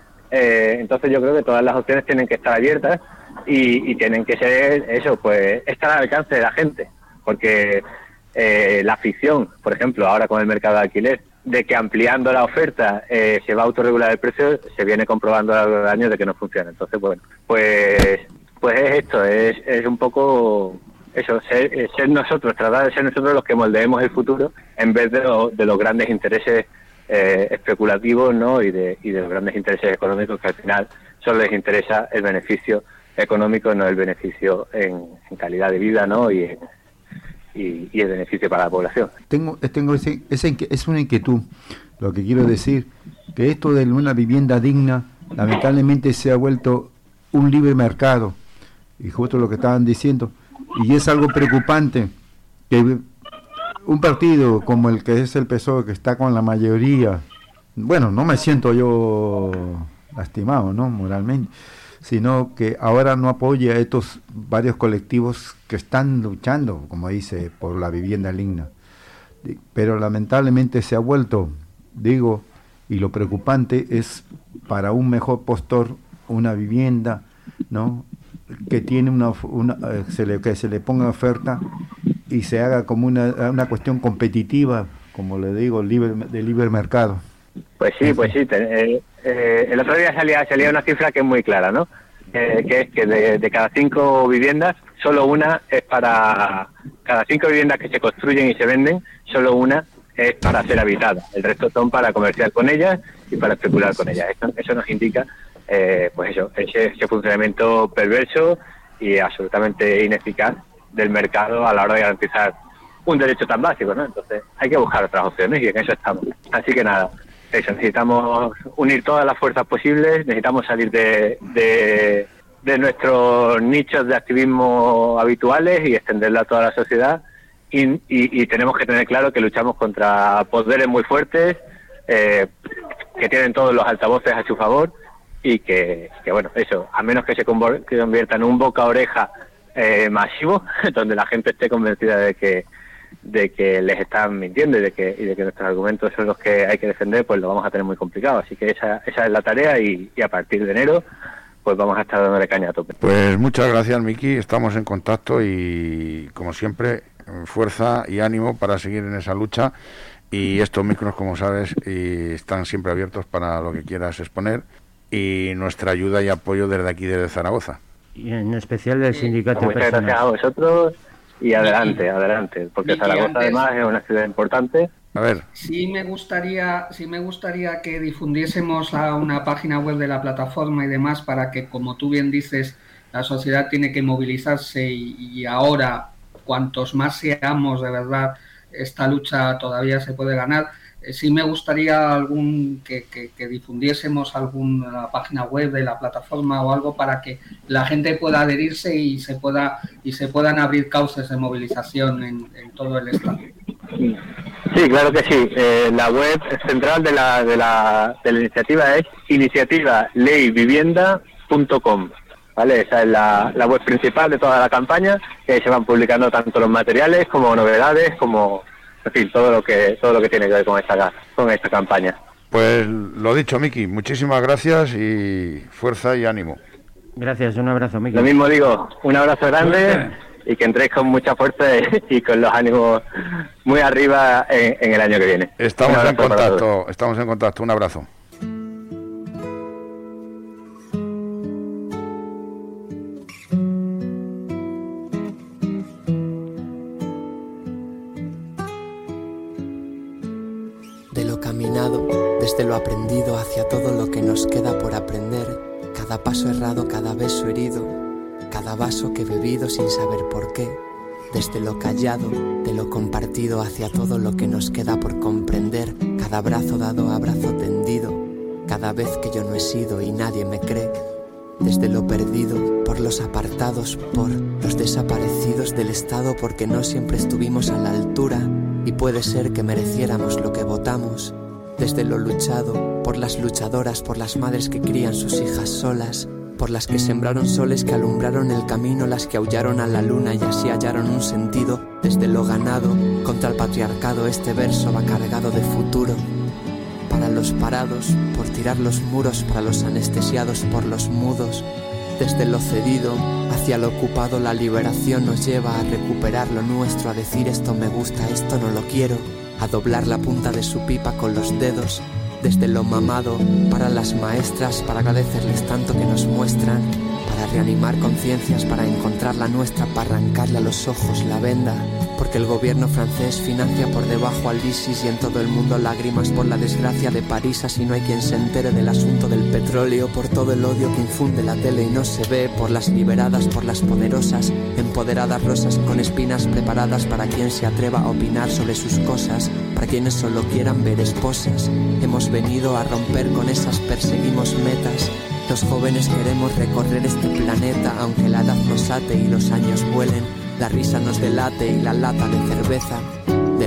Eh, entonces yo creo que todas las opciones tienen que estar abiertas y, y tienen que ser eso, pues estar al alcance de la gente, porque eh, la ficción, por ejemplo, ahora con el mercado de alquiler, de que ampliando la oferta eh, se va a autorregular el precio, se viene comprobando a lo largo de años de que no funciona. Entonces, bueno, pues pues es esto, es, es un poco eso, ser, ser nosotros, tratar de ser nosotros los que moldeemos el futuro en vez de, lo, de los grandes intereses eh, especulativos, ¿no?, y de, y de los grandes intereses económicos, que al final solo les interesa el beneficio económico, no el beneficio en, en calidad de vida, ¿no?, y en, Y, y el beneficio para la población. Tengo, tengo ese, ese, es una inquietud. Lo que quiero decir, que esto de una vivienda digna, lamentablemente se ha vuelto un libre mercado, y justo lo que estaban diciendo, y es algo preocupante que un partido como el que es el P S O E, que está con la mayoría bueno, no me siento yo lastimado, ¿no? Moralmente, sino que ahora no apoya a estos varios colectivos que están luchando, como dice, por la vivienda digna. Pero lamentablemente se ha vuelto, digo, y lo preocupante es para un mejor postor una vivienda, ¿no? Que tiene una, una se le, que se le ponga oferta y se haga como una, una cuestión competitiva, como le digo, libre, de libre mercado. Pues sí, pues sí. Te, eh, eh, el otro día salía, salía una cifra que es muy clara, ¿no? Eh, que es que de, de cada cinco viviendas, solo una es para... Cada cinco viviendas que se construyen y se venden, solo una es para ser habitada. El resto son para comerciar con ellas y para especular con ellas. Eso, eso nos indica, eh, pues eso, ese, ese funcionamiento perverso y absolutamente ineficaz del mercado a la hora de garantizar un derecho tan básico, ¿no? Entonces hay que buscar otras opciones y en eso estamos. Así que nada, eso, necesitamos unir todas las fuerzas posibles, necesitamos salir de, de, de nuestros nichos de activismo habituales y extenderla a toda la sociedad y, y, y tenemos que tener claro que luchamos contra poderes muy fuertes, eh, que tienen todos los altavoces a su favor y que, que bueno, eso, a menos que se convierta en un boca-oreja eh, masivo, donde la gente esté convencida de que de que les están mintiendo y de que y de que nuestros argumentos son los que hay que defender, pues lo vamos a tener muy complicado. Así que esa esa es la tarea y, y a partir de enero pues vamos a estar dándole caña a tope. Pues muchas gracias, Miki, estamos en contacto y como siempre fuerza y ánimo para seguir en esa lucha y estos micros, como sabes, y están siempre abiertos para lo que quieras exponer y nuestra ayuda y apoyo desde aquí, desde Zaragoza. Y en especial del sindicato. Muchas personal. gracias a vosotros. Y adelante, adelante, porque Zaragoza antes, además es una ciudad importante. A ver. Sí me gustaría, sí me gustaría que difundiésemos a una página web de la plataforma y demás para que, como tú bien dices, la sociedad tiene que movilizarse y, y ahora, cuantos más seamos, de verdad, esta lucha todavía se puede ganar. Eh, sí me gustaría algún que, que, que difundiésemos alguna página web de la plataforma o algo para que la gente pueda adherirse y se pueda y se puedan abrir cauces de movilización en, en todo el estado. Sí, claro que sí. Eh, la web central de la de la, de la iniciativa es iniciativa ley vivienda punto com. ¿Vale? Esa es la, la web principal de toda la campaña, que ahí se van publicando tanto los materiales como novedades, como en fin, todo lo que todo lo que tiene que ver con esta con esta campaña. Pues lo dicho, Miki, muchísimas gracias y fuerza y ánimo. Gracias, un abrazo, Miki. Lo mismo digo, un abrazo grande y que entréis con mucha fuerza y con los ánimos muy arriba en, en el año que viene. Estamos en contacto, estamos en contacto, un abrazo. Desde lo aprendido hacia todo lo que nos queda por aprender, cada paso errado, cada beso herido, cada vaso que he bebido sin saber por qué, desde lo callado, de lo compartido hacia todo lo que nos queda por comprender, cada abrazo dado, abrazo tendido, cada vez que yo no he sido y nadie me cree, desde lo perdido, por los apartados, por los desaparecidos del Estado, porque no siempre estuvimos a la altura y puede ser que mereciéramos lo que votamos. Desde lo luchado, por las luchadoras, por las madres que crían sus hijas solas, por las que sembraron soles que alumbraron el camino, las que aullaron a la luna y así hallaron un sentido. Desde lo ganado, contra el patriarcado, este verso va cargado de futuro. Para los parados, por tirar los muros, para los anestesiados, por los mudos. Desde lo cedido, hacia lo ocupado, la liberación nos lleva a recuperar lo nuestro, a decir esto me gusta, esto no lo quiero, a doblar la punta de su pipa con los dedos, desde lo mamado, para las maestras, para agradecerles tanto que nos muestran, para reanimar conciencias, para encontrar la nuestra, para arrancarle a los ojos la venda, porque el gobierno francés financia por debajo al ISIS y en todo el mundo lágrimas por la desgracia de París, así no hay quien se entere del asunto del petróleo, por todo el odio que infunde la tele y no se ve, por las liberadas, por las poderosas, empoderadas rosas con espinas preparadas para quien se atreva a opinar sobre sus cosas, para quienes solo quieran ver esposas. Hemos venido a romper con esas, perseguimos metas. Los jóvenes queremos recorrer este planeta, aunque la edad nos ate y los años vuelen, la risa nos delate y la lata de cerveza. De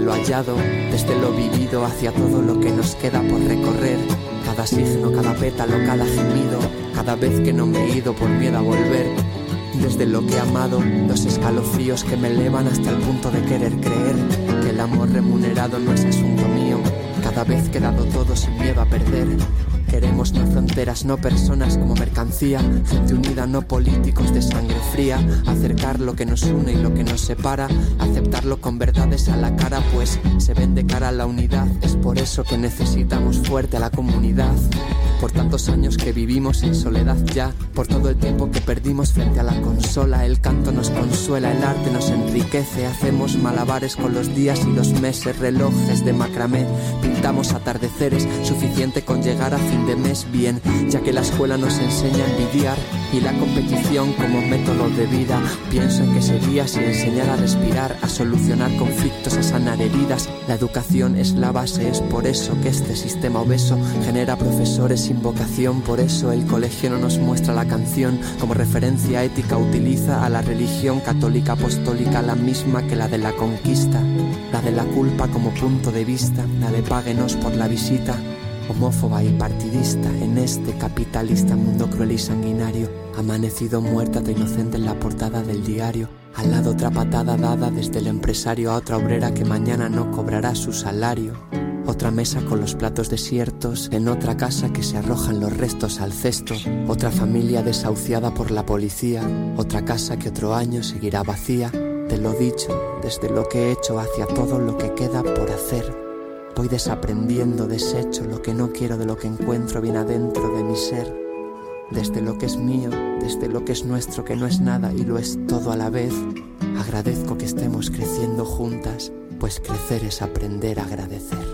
lo hallado, desde lo vivido hacia todo lo que nos queda por recorrer. Cada signo, cada pétalo, cada gemido, cada vez que no me he ido por miedo a volver. Desde lo que he amado, los escalofríos que me elevan hasta el punto de querer creer que el amor remunerado no es asunto mío. Cada vez que he dado todo sin miedo a perder. Queremos no fronteras, no personas como mercancía. Gente unida, no políticos de sangre fría. Acercar lo que nos une y lo que nos separa. Aceptarlo con verdades a la cara, pues se ven de cara a la unidad. Es por eso que necesitamos fuerte a la comunidad. Por tantos años que vivimos en soledad ya. Por todo el tiempo que perdimos frente a la consola. El canto nos consuela, el arte nos enriquece. Hacemos malabares con los días y los meses. Relojes de macramé, pintamos atardeceres. Suficiente con llegar a fin de mes bien, ya que la escuela nos enseña a envidiar y la competición como método de vida. Pienso en qué sería si enseñara a respirar, a solucionar conflictos, a sanar heridas. La educación es la base, es por eso que este sistema obeso genera profesores sin vocación. Por eso el colegio no nos muestra la canción como referencia ética, utiliza a la religión católica apostólica, la misma que la de la conquista, la de la culpa como punto de vista, la de páguenos por la visita. Homófoba y partidista en este capitalista mundo cruel y sanguinario. Amanecido muerta de inocente en la portada del diario. Al lado otra patada dada desde el empresario a otra obrera que mañana no cobrará su salario. Otra mesa con los platos desiertos, en otra casa que se arrojan los restos al cesto. Otra familia desahuciada por la policía. Otra casa que otro año seguirá vacía. De lo dicho, desde lo que he hecho hacia todo lo que queda por hacer. Voy desaprendiendo, desecho lo que no quiero de lo que encuentro bien adentro de mi ser. Desde lo que es mío, desde lo que es nuestro, que no es nada y lo es todo a la vez. Agradezco que estemos creciendo juntas, pues crecer es aprender a agradecer.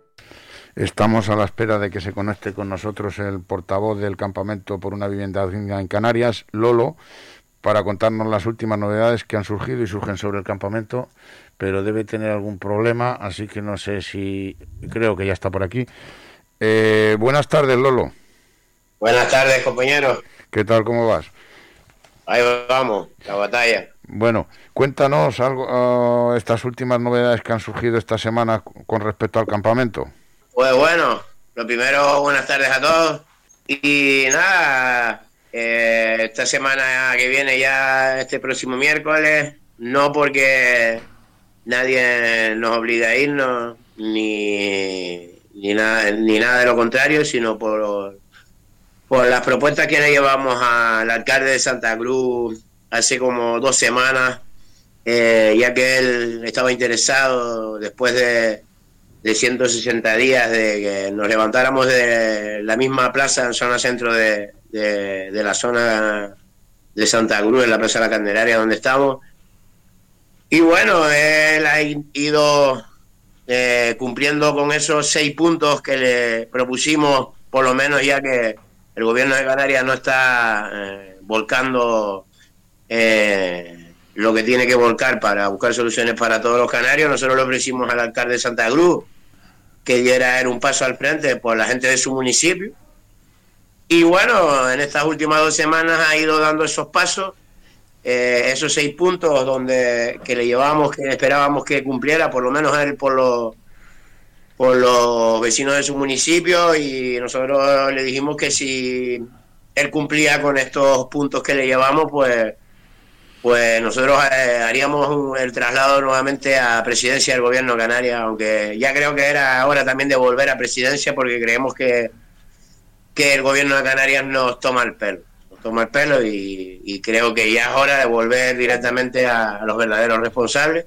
Estamos a la espera de que se conecte con nosotros el portavoz del Campamento por una Vivienda Digna en Canarias, Lolo, para contarnos las últimas novedades que han surgido y surgen sobre el campamento, pero debe tener algún problema, así que no sé si... creo que ya está por aquí. Eh, buenas tardes, Lolo. Buenas tardes, compañeros. ¿Qué tal, cómo vas? Ahí vamos, la batalla. Bueno, cuéntanos algo, uh, estas últimas novedades que han surgido esta semana con respecto al campamento. Pues bueno, lo primero, buenas tardes a todos. Y nada... Eh, esta semana que viene ya, este próximo miércoles, no porque nadie nos obligue a irnos, ni, ni, nada, ni nada de lo contrario, sino por, por las propuestas que le llevamos al alcalde de Santa Cruz hace como dos semanas, eh, ya que él estaba interesado después de, de ciento sesenta días de que nos levantáramos de la misma plaza en zona centro de De, de la zona de Santa Cruz, en la Plaza de la Candelaria donde estamos. Y bueno, él ha ido eh, cumpliendo con esos seis puntos que le propusimos, por lo menos ya que el gobierno de Canarias no está eh, volcando eh, lo que tiene que volcar para buscar soluciones para todos los canarios. Nosotros le ofrecimos al alcalde de Santa Cruz que diera él un paso al frente por la gente de su municipio. Y bueno, en estas últimas dos semanas ha ido dando esos pasos, eh, esos seis puntos donde que le llevábamos, que esperábamos que cumpliera, por lo menos él por los, por los vecinos de su municipio, y nosotros le dijimos que si él cumplía con estos puntos que le llevamos, pues, pues nosotros eh, haríamos el traslado nuevamente a presidencia del gobierno de Canarias, aunque ya creo que era hora también de volver a presidencia, porque creemos que que el gobierno de Canarias nos toma el pelo, nos toma el pelo y, y creo que ya es hora de volver directamente a, a los verdaderos responsables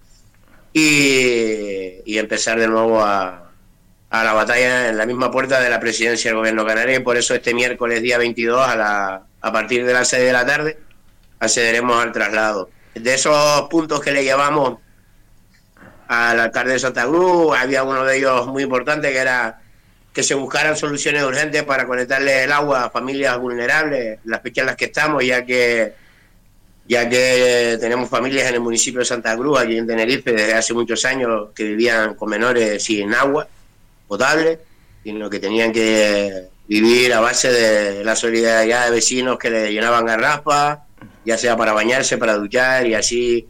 y, y empezar de nuevo a, a la batalla en la misma puerta de la presidencia del gobierno de Canarias. Y por eso este miércoles día veintidós a, la, a partir de las seis de la tarde accederemos al traslado. De esos puntos que le llevamos al alcalde de Santa Cruz, había uno de ellos muy importante, que era que se buscaran soluciones urgentes para conectarle el agua a familias vulnerables, las fechas en las que estamos, ya que ya que tenemos familias en el municipio de Santa Cruz, aquí en Tenerife, desde hace muchos años, que vivían con menores sin agua potable, sino que tenían que vivir a base de la solidaridad de vecinos que le llenaban garrafas, ya sea para bañarse, para duchar, y así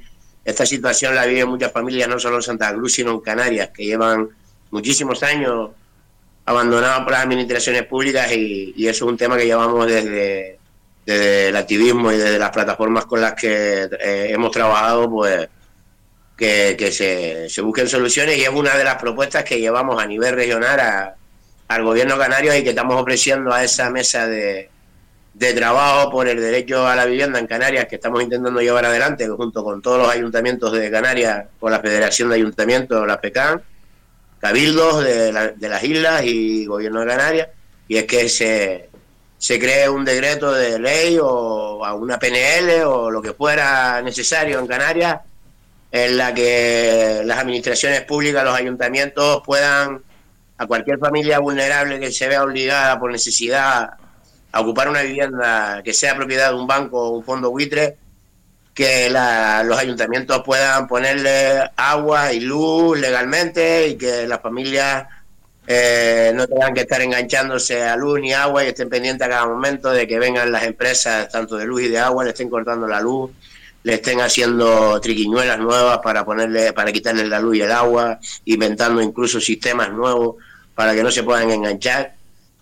esta situación la viven muchas familias, no solo en Santa Cruz, sino en Canarias, que llevan muchísimos años abandonados por las administraciones públicas y, y eso es un tema que llevamos desde, desde el activismo y desde las plataformas con las que eh, hemos trabajado, pues que, que se, se busquen soluciones, y es una de las propuestas que llevamos a nivel regional a, al gobierno canario y que estamos ofreciendo a esa mesa de, de trabajo por el derecho a la vivienda en Canarias, que estamos intentando llevar adelante junto con todos los ayuntamientos de Canarias, con la Federación de Ayuntamientos, la FECAN, cabildos de, la, de las islas y gobierno de Canarias, y es que se, se cree un decreto de ley o una P N L o lo que fuera necesario en Canarias, en la que las administraciones públicas, los ayuntamientos puedan, a cualquier familia vulnerable que se vea obligada por necesidad a ocupar una vivienda que sea propiedad de un banco o un fondo buitre, que la, los ayuntamientos puedan ponerle agua y luz legalmente y que las familias eh, no tengan que estar enganchándose a luz ni agua y estén pendientes a cada momento de que vengan las empresas tanto de luz y de agua, le estén cortando la luz, le estén haciendo triquiñuelas nuevas para ponerle, para quitarles la luz y el agua, inventando incluso sistemas nuevos para que no se puedan enganchar.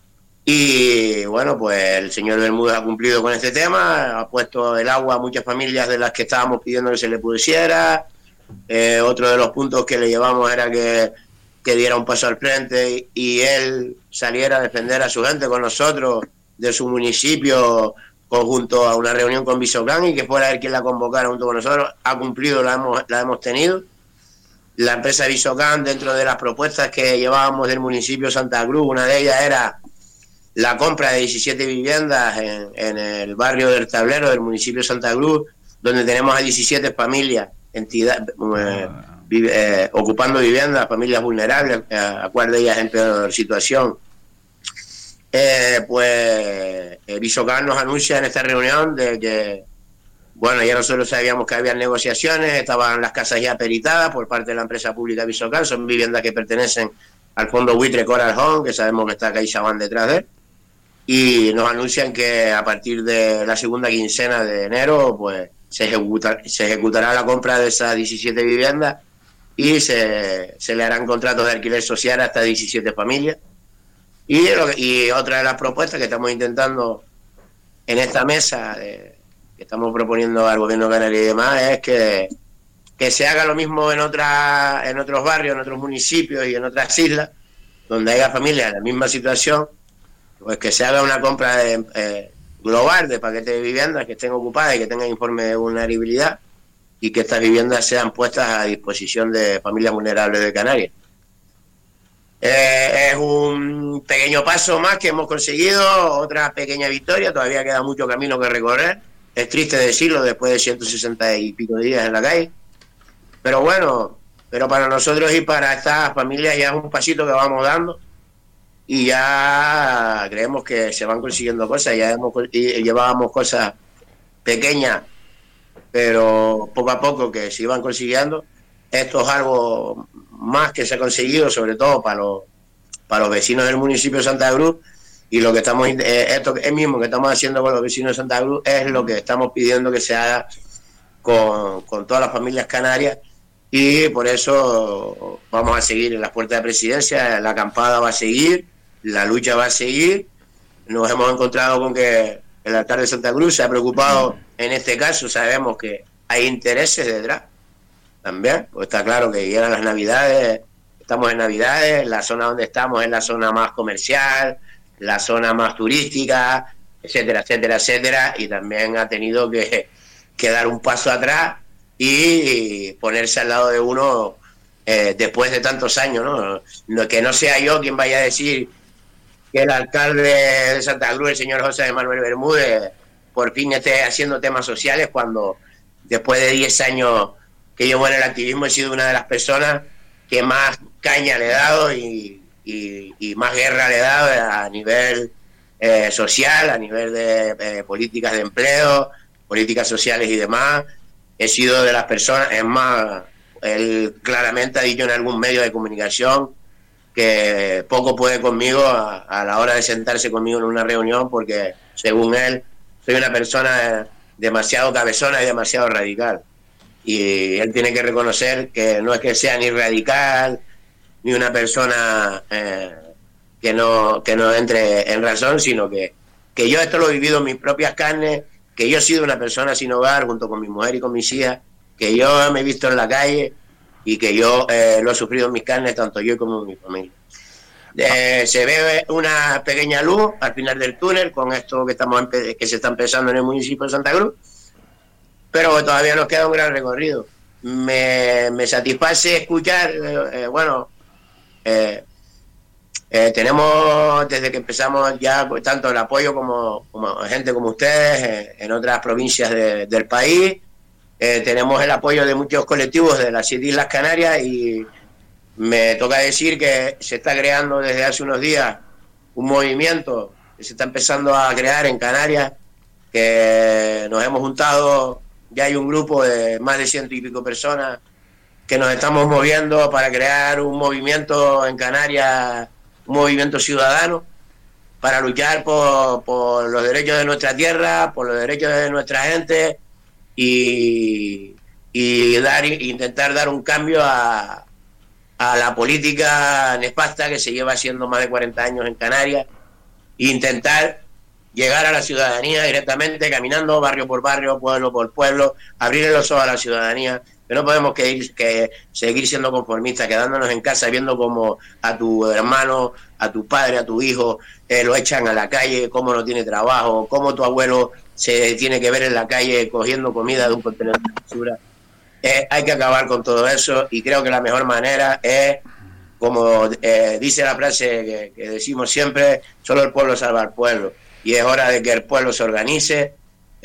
Y bueno, pues el señor Bermúdez ha cumplido con este tema, ha puesto el agua a muchas familias de las que estábamos pidiendo que se le pusiera. Eh, otro de los puntos que le llevamos era que, que diera un paso al frente y, y él saliera a defender a su gente con nosotros, de su municipio, junto a una reunión con Visocán, y que fuera él quien la convocara junto con nosotros. Ha cumplido, la hemos, la hemos tenido. La empresa Visocán, dentro de las propuestas que llevábamos del municipio de Santa Cruz, una de ellas era la compra de diecisiete viviendas en, en el barrio del Tablero del municipio de Santa Cruz, donde tenemos a diecisiete familias, entidad, eh, vive, eh, ocupando viviendas, familias vulnerables, eh, a cual de ellas en peor situación. Eh, pues eh, Visocán nos anuncia en esta reunión de que, bueno, ya nosotros sabíamos que había negociaciones, estaban las casas ya peritadas por parte de la empresa pública Visocán, son viviendas que pertenecen al fondo buitre Coral Home, que sabemos que está CaixaBank detrás de él, y nos anuncian que a partir de la segunda quincena de enero pues se, ejecuta, se ejecutará la compra de esas diecisiete viviendas y se, se le harán contratos de alquiler social a estas diecisiete familias. Y, lo que, y otra de las propuestas que estamos intentando en esta mesa, de, que estamos proponiendo al gobierno canario y demás, es que, que se haga lo mismo en, otra, en otros barrios, en otros municipios y en otras islas, donde haya familias en la misma situación, pues que se haga una compra de, eh, global de paquetes de viviendas que estén ocupadas y que tengan informe de vulnerabilidad, y que estas viviendas sean puestas a disposición de familias vulnerables de Canarias. Eh, es un pequeño paso más que hemos conseguido, otra pequeña victoria, todavía queda mucho camino que recorrer, es triste decirlo después de ciento sesenta y pico de días en la calle, pero bueno, pero para nosotros y para estas familias ya es un pasito que vamos dando y ya creemos que se van consiguiendo cosas, ya hemos, y llevábamos cosas pequeñas, pero poco a poco que se iban consiguiendo. Esto es algo más que se ha conseguido, sobre todo para los, para los vecinos del municipio de Santa Cruz, y lo que estamos, eh, esto es mismo que estamos haciendo con los vecinos de Santa Cruz es lo que estamos pidiendo que se haga con, con todas las familias canarias, y por eso vamos a seguir en las puertas de presidencia, la acampada va a seguir, la lucha va a seguir. Nos hemos encontrado con que el alcalde de Santa Cruz se ha preocupado en este caso, sabemos que hay intereses detrás también, pues está claro que llegan las Navidades, estamos en Navidades, la zona donde estamos es la zona más comercial, la zona más turística, etcétera, etcétera, etcétera, y también ha tenido que, que dar un paso atrás y ponerse al lado de uno eh, después de tantos años, ¿no? ¿no? Que no sea yo quien vaya a decir que el alcalde de Santa Cruz, el señor José Manuel Bermúdez, por fin esté haciendo temas sociales, cuando después de diez años que llevo en el activismo he sido una de las personas que más caña le he dado y, y, y más guerra le he dado a nivel eh, social, a nivel de eh, políticas de empleo, políticas sociales y demás. He sido de las personas, es más, él claramente ha dicho en algún medio de comunicación que poco puede conmigo a, a la hora de sentarse conmigo en una reunión, porque según él soy una persona demasiado cabezona y demasiado radical. y él tiene que reconocer que no es que sea ni radical ni una persona eh, que no que no entre en razón, sino que, que yo esto lo he vivido en mis propias carnes, que yo he sido una persona sin hogar junto con mi mujer y con mis hijas, que yo me he visto en la calle y que yo eh, lo he sufrido en mis carnes, tanto yo como mi familia. Eh, se ve una pequeña luz al final del túnel con esto que estamos que se está empezando en el municipio de Santa Cruz, pero todavía nos queda un gran recorrido. Me, me satisface escuchar, eh, eh, bueno, eh, eh, tenemos desde que empezamos ya pues, tanto el apoyo como, como gente como ustedes eh, en otras provincias de, del país. Eh, tenemos el apoyo de muchos colectivos de las siete Islas Canarias y me toca decir que se está creando desde hace unos días un movimiento que se está empezando a crear en Canarias, que nos hemos juntado, ya hay un grupo de más de ciento y pico personas que nos estamos moviendo para crear un movimiento en Canarias, un movimiento ciudadano, para luchar por, por los derechos de nuestra tierra, por los derechos de nuestra gente y, y dar intentar dar un cambio a, a la política nefasta que se lleva haciendo más de cuarenta años en Canarias, e intentar llegar a la ciudadanía directamente, caminando barrio por barrio, pueblo por pueblo, abrirle los ojos a la ciudadanía, que no podemos que, ir, que seguir siendo conformistas, quedándonos en casa viendo como a tu hermano, a tu padre, a tu hijo, eh, lo echan a la calle, cómo no tiene trabajo, cómo tu abuelo se tiene que ver en la calle cogiendo comida de un contenedor de basura. Eh, hay que acabar con todo eso y creo que la mejor manera es, como eh, dice la frase que, que decimos siempre, solo el pueblo salva al pueblo. Y es hora de que el pueblo se organice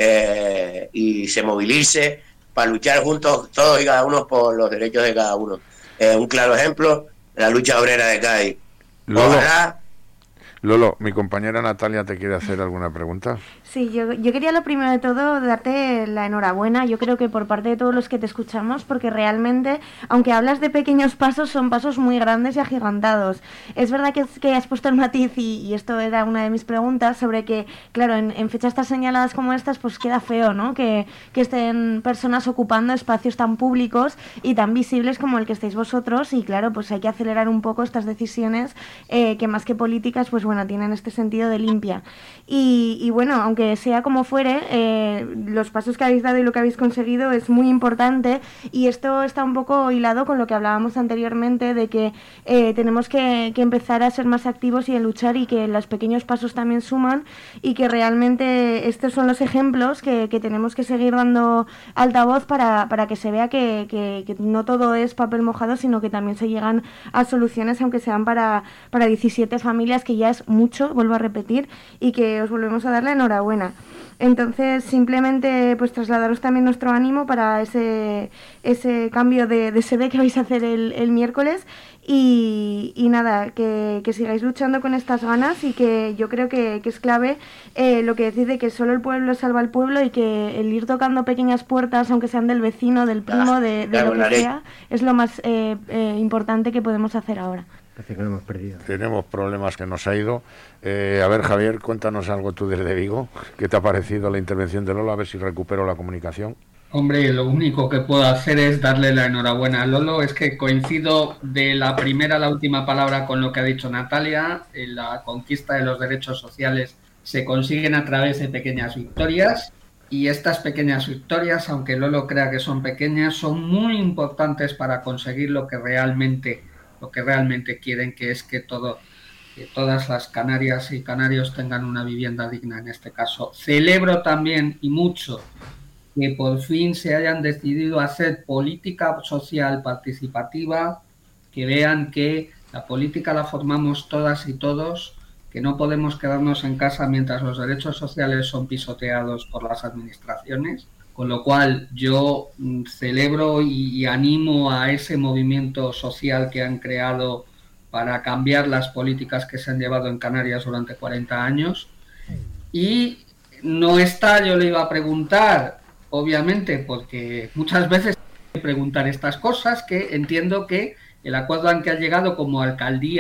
eh, y se movilice para luchar juntos todos y cada uno por los derechos de cada uno. Eh, un claro ejemplo, la lucha obrera de Cádiz. Lolo, Ojalá. Lolo, mi compañera Natalia te quiere hacer alguna pregunta. Sí, yo, yo quería lo primero de todo darte la enhorabuena, yo creo que por parte de todos los que te escuchamos, porque realmente, aunque hablas de pequeños pasos, son pasos muy grandes y agigantados. Es verdad que, que has puesto el matiz, y, y esto era una de mis preguntas, sobre que, claro, en, en fechas tan señaladas como estas, pues queda feo, ¿no? Que, que estén personas ocupando espacios tan públicos y tan visibles como el que estáis vosotros, y claro, pues hay que acelerar un poco estas decisiones eh, que más que políticas, pues bueno, tienen este sentido de limpia. Y, y bueno, aunque sea como fuere, eh, los pasos que habéis dado y lo que habéis conseguido es muy importante, y esto está un poco hilado con lo que hablábamos anteriormente de que eh, tenemos que, que empezar a ser más activos y a luchar, y que los pequeños pasos también suman, y que realmente estos son los ejemplos que, que tenemos que seguir dando altavoz para, para que se vea que, que, que no todo es papel mojado, sino que también se llegan a soluciones, aunque sean para, para diecisiete familias, que ya es mucho, vuelvo a repetir, y que os volvemos a dar la enhorabuena. Entonces, simplemente pues trasladaros también nuestro ánimo para ese ese cambio de, de sede que vais a hacer el, el miércoles, y, y nada, que, que sigáis luchando con estas ganas, y que yo creo que, que es clave eh, lo que decís de que solo el pueblo salva al pueblo, y que el ir tocando pequeñas puertas, aunque sean del vecino, del primo, de, de lo que sea, es lo más eh, eh, importante que podemos hacer ahora. Parece que lo hemos perdido. Tenemos problemas, que nos ha ido. Eh, a ver, Javier, cuéntanos algo tú desde Vigo. ¿Qué te ha parecido la intervención de Lolo? A ver si recupero la comunicación. Hombre, lo único que puedo hacer es darle la enhorabuena a Lolo. Es que coincido de la primera a la última palabra con lo que ha dicho Natalia. La conquista de los derechos sociales se consiguen a través de pequeñas victorias, y estas pequeñas victorias, aunque Lolo crea que son pequeñas, son muy importantes para conseguir lo que realmente lo que realmente quieren, que es que todo que todas las canarias y canarios tengan una vivienda digna en este caso. Celebro también, y mucho, que por fin se hayan decidido hacer política social participativa, que vean que la política la formamos todas y todos, que no podemos quedarnos en casa mientras los derechos sociales son pisoteados por las administraciones. Con lo cual yo mm, celebro y, y animo a ese movimiento social que han creado para cambiar las políticas que se han llevado en Canarias durante cuarenta años. Y no está, yo le iba a preguntar, obviamente, porque muchas veces hay que preguntar estas cosas, que entiendo que el acuerdo al que ha llegado como alcaldía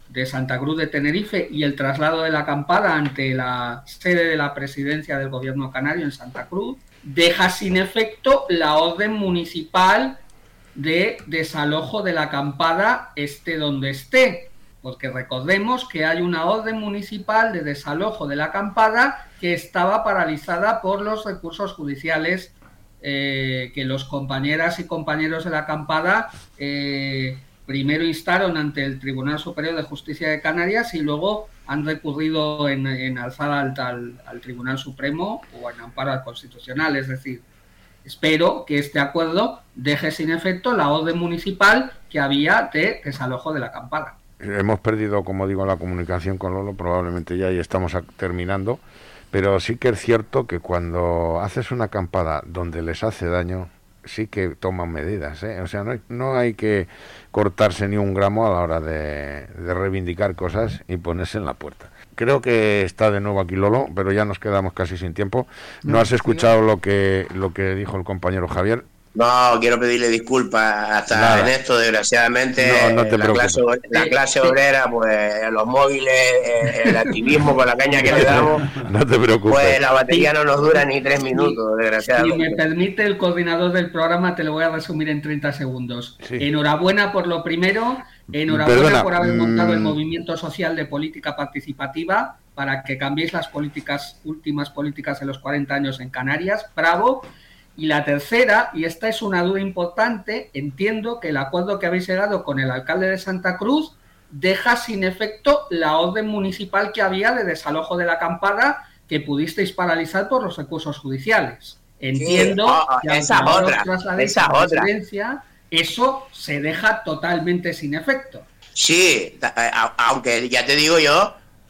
de Santa Cruz de Tenerife y el traslado de la acampada ante la sede de la presidencia del gobierno canario en Santa Cruz, deja sin efecto la orden municipal de desalojo de la acampada esté donde esté, porque recordemos que hay una orden municipal de desalojo de la acampada que estaba paralizada por los recursos judiciales eh, que los compañeras y compañeros de la acampada eh, primero instaron ante el Tribunal Superior de Justicia de Canarias y luego han recurrido en, en alzada alta al, al Tribunal Supremo o en amparo al Constitucional. Es decir, espero que este acuerdo deje sin efecto la orden municipal que había de desalojo de la acampada. Hemos perdido, como digo, la comunicación con Lolo, probablemente ya y estamos a, terminando, pero sí que es cierto que cuando haces una acampada donde les hace daño, sí que toman medidas, ¿eh? O sea, no hay, no hay que cortarse ni un gramo a la hora de, de reivindicar cosas y ponerse en la puerta. Creo que está de nuevo aquí Lolo, pero ya nos quedamos casi sin tiempo. ¿No has escuchado lo que lo que dijo el compañero Javier? No, quiero pedirle disculpas hasta Nada. en esto, desgraciadamente. No, no te la, clase, la clase obrera, pues los móviles, el activismo con la caña que le damos, no te preocupes. Pues la batería no nos dura ni tres minutos, desgraciadamente. Si me permite el coordinador del programa, te lo voy a resumir en treinta segundos. Sí. Enhorabuena por lo primero, enhorabuena Perdona, por haber montado mmm... el movimiento social de política participativa para que cambiéis las políticas, últimas políticas de los cuarenta años en Canarias. Bravo. Y la tercera, y esta es una duda importante, entiendo que el acuerdo que habéis llegado con el alcalde de Santa Cruz deja sin efecto la orden municipal que había de desalojo de la acampada que pudisteis paralizar por los recursos judiciales. Entiendo sí, oh, que esa otra, esa otra. Eso se deja totalmente sin efecto. Sí, aunque ya te digo yo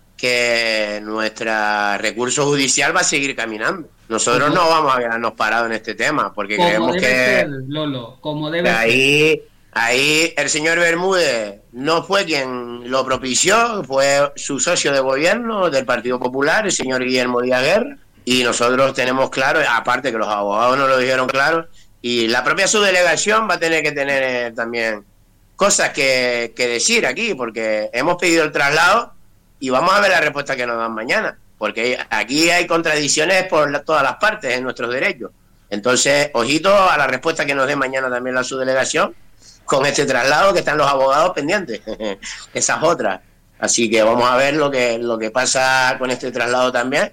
que nuestro recurso judicial va a seguir caminando. Nosotros no vamos a quedarnos parados en este tema, porque como creemos debe que, ser, Lolo, como debe que ahí, ser. ahí el señor Bermúdez no fue quien lo propició, fue su socio de gobierno del Partido Popular, el señor Guillermo Díaz Guerra, y nosotros tenemos claro, aparte que los abogados nos lo dijeron claro, y la propia subdelegación va a tener que tener eh, también cosas que, que decir aquí, porque hemos pedido el traslado y vamos a ver la respuesta que nos dan mañana. Porque aquí hay contradicciones por la, todas las partes en nuestros derechos. Entonces, ojito a la respuesta que nos dé mañana también la subdelegación con este traslado, que están los abogados pendientes. Esas otras. Así que vamos a ver lo que lo que pasa con este traslado también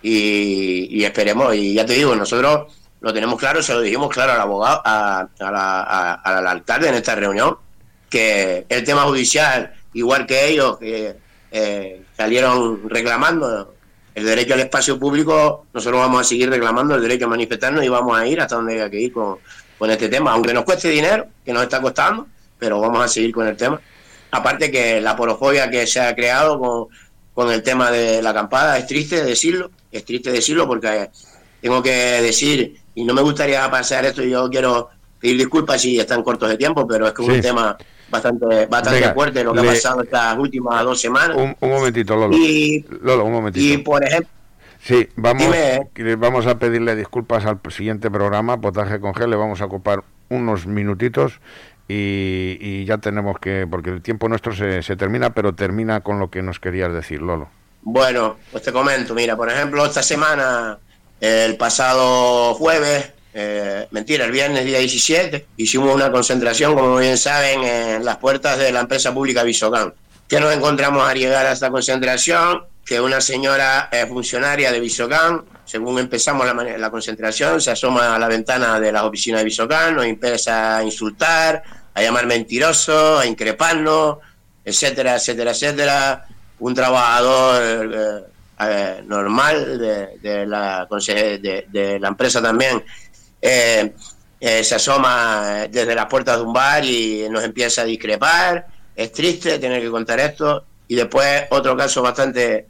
y, y esperemos. Y ya te digo, nosotros lo tenemos claro, se lo dijimos claro al abogado, a, a la, a, al alcalde en esta reunión, que el tema judicial, igual que ellos, que eh, salieron reclamando el derecho al espacio público, nosotros vamos a seguir reclamando el derecho a manifestarnos y vamos a ir hasta donde haya que ir con, con este tema, aunque nos cueste dinero, que nos está costando, pero vamos a seguir con el tema. Aparte que la porofobia que se ha creado con, con el tema de la acampada, es triste decirlo, es triste decirlo porque tengo que decir, y no me gustaría pasar esto, y yo quiero pedir disculpas si están cortos de tiempo, pero es que es sí. un tema bastante bastante Venga, fuerte lo que le, ha pasado estas últimas dos semanas. Un, un momentito, Lolo. Y, Lolo, un momentito. Y por ejemplo, sí, vamos, dime, vamos a pedirle disculpas al siguiente programa, Potaje con G, le vamos a ocupar unos minutitos y, y ya tenemos que, porque el tiempo nuestro se, se termina, pero termina con lo que nos querías decir, Lolo. Bueno, pues te comento, mira, por ejemplo, esta semana, el pasado jueves, Eh, mentira, el viernes día diecisiete hicimos una concentración, como bien saben, en las puertas de la empresa pública Visocam. ¿Qué nos encontramos al llegar a esta concentración? Que una señora eh, funcionaria de Visocam, según empezamos la, la concentración, se asoma a la ventana de las oficinas de Visocam, nos empieza a insultar, a llamar mentirosos, a increparnos, etcétera, etcétera, etcétera. Un trabajador eh, eh, normal de, de, la, de, de la empresa también Eh, eh, se asoma desde las puertas de un bar y nos empieza a discrepar. Es triste tener que contar esto. Y después otro caso bastante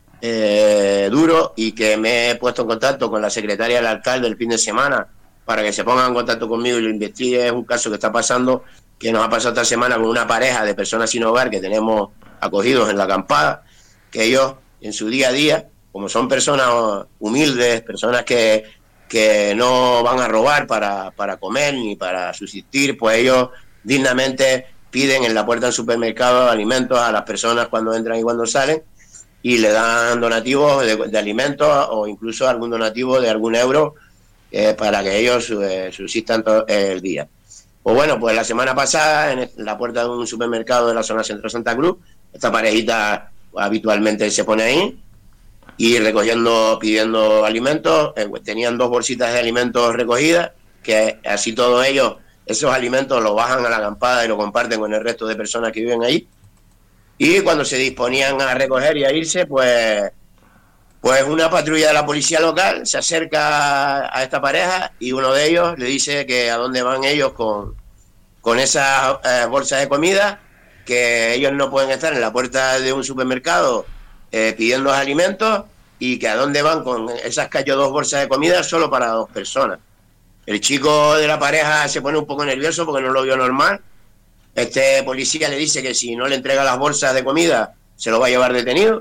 eh, duro, y que me he puesto en contacto con la secretaria del alcalde el fin de semana para que se pongan en contacto conmigo y lo investigue. Es un caso que está pasando, que nos ha pasado esta semana con una pareja de personas sin hogar que tenemos acogidos en la acampada, que ellos en su día a día, como son personas humildes, personas que que no van a robar para, para comer ni para subsistir, pues ellos dignamente piden en la puerta del supermercado alimentos a las personas cuando entran y cuando salen, y le dan donativos de, de alimentos o incluso algún donativo de algún euro eh, para que ellos eh, subsistan todo el día. Pues bueno, pues la semana pasada en la puerta de un supermercado de la zona centro de Santa Cruz, esta parejita habitualmente se pone ahí y recogiendo, pidiendo alimentos, eh, tenían dos bolsitas de alimentos recogidas, que así todos ellos, esos alimentos los bajan a la acampada y lo comparten con el resto de personas que viven ahí. Y cuando se disponían a recoger y a irse, pues, pues una patrulla de la policía local se acerca a esta pareja y uno de ellos le dice que a dónde van ellos con, con esas eh, bolsas de comida, que ellos no pueden estar en la puerta de un supermercado eh, pidiendo alimentos, y que a dónde van con esas cayó dos bolsas de comida solo para dos personas. El chico de la pareja se pone un poco nervioso porque no lo vio normal. Este policía le dice que si no le entrega las bolsas de comida se lo va a llevar detenido.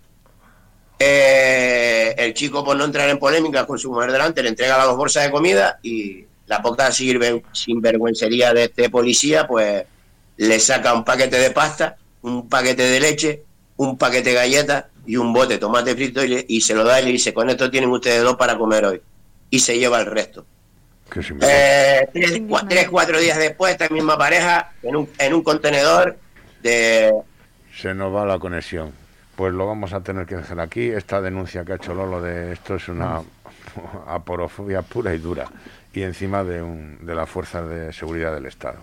Eh, el chico, por no entrar en polémica con su mujer delante, le entrega las dos bolsas de comida, y la poca sinvergüencería de este policía pues le saca un paquete de pasta, un paquete de leche, un paquete de galletas y un bote de tomate frito, y, le, y se lo da y le dice: con esto tienen ustedes dos para comer hoy, y se lleva el resto. Eh, tres, cua, tres, cuatro días después, esta misma pareja en un, en un contenedor de... Se nos va la conexión. Pues lo vamos a tener que dejar aquí. Esta denuncia que ha hecho Lolo de esto es una aporofobia pura y dura, y encima de, un, de las fuerzas de seguridad del Estado.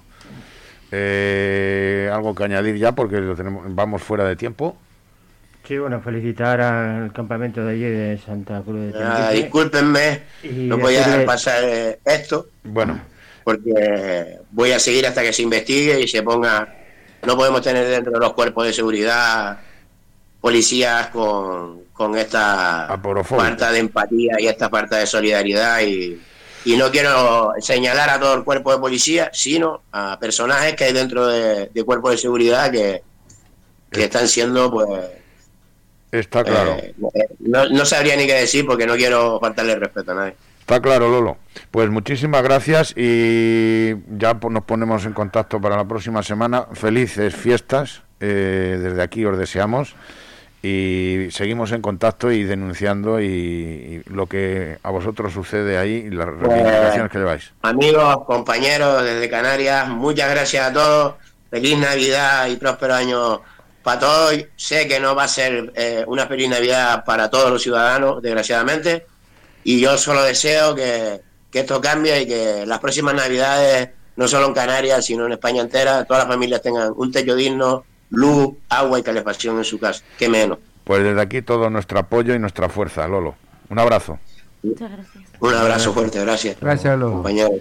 Eh, algo que añadir ya, porque lo tenemos, vamos fuera de tiempo. Sí, bueno, felicitar al campamento de allí de Santa Cruz de Tenerife. Ah, discúlpenme, no voy a dejar pasar eh, esto. Bueno. Porque voy a seguir hasta que se investigue y se ponga... No podemos tener dentro de los cuerpos de seguridad policías con, con esta falta de empatía y esta falta de solidaridad, y, y no quiero señalar a todo el cuerpo de policía, sino a personajes que hay dentro de, de cuerpos de seguridad que, que están siendo pues... Está claro. Eh, no, no sabría ni qué decir porque no quiero faltarle respeto a nadie. Está claro, Lolo. Pues muchísimas gracias, y ya nos ponemos en contacto para la próxima semana. Felices fiestas, eh, desde aquí os deseamos, y seguimos en contacto y denunciando y, y lo que a vosotros sucede ahí y las reivindicaciones que lleváis. Amigos, compañeros desde Canarias, muchas gracias a todos. Feliz Navidad y próspero año para todos. Sé que no va a ser eh, una feliz Navidad para todos los ciudadanos, desgraciadamente, y yo solo deseo que, que esto cambie y que las próximas Navidades, no solo en Canarias, sino en España entera, todas las familias tengan un techo digno, luz, agua y calefacción en su casa. ¿Qué menos? Pues desde aquí todo nuestro apoyo y nuestra fuerza, Lolo. Un abrazo. Muchas gracias. Un abrazo fuerte, gracias. Gracias, Lolo. Compañeros.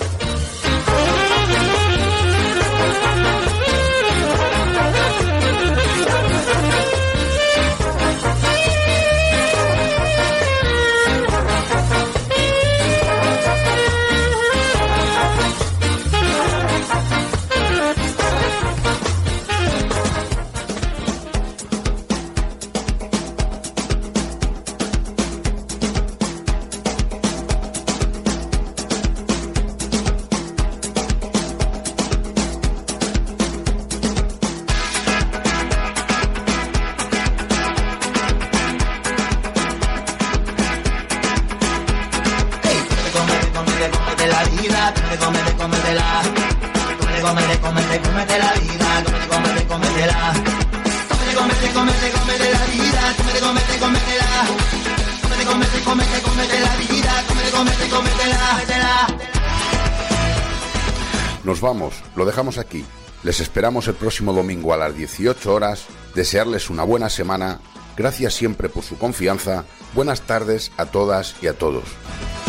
Nos vamos, lo dejamos aquí. Les esperamos el próximo domingo a las dieciocho horas. Desearles una buena semana. Gracias siempre por su confianza. Buenas tardes a todas y a todos.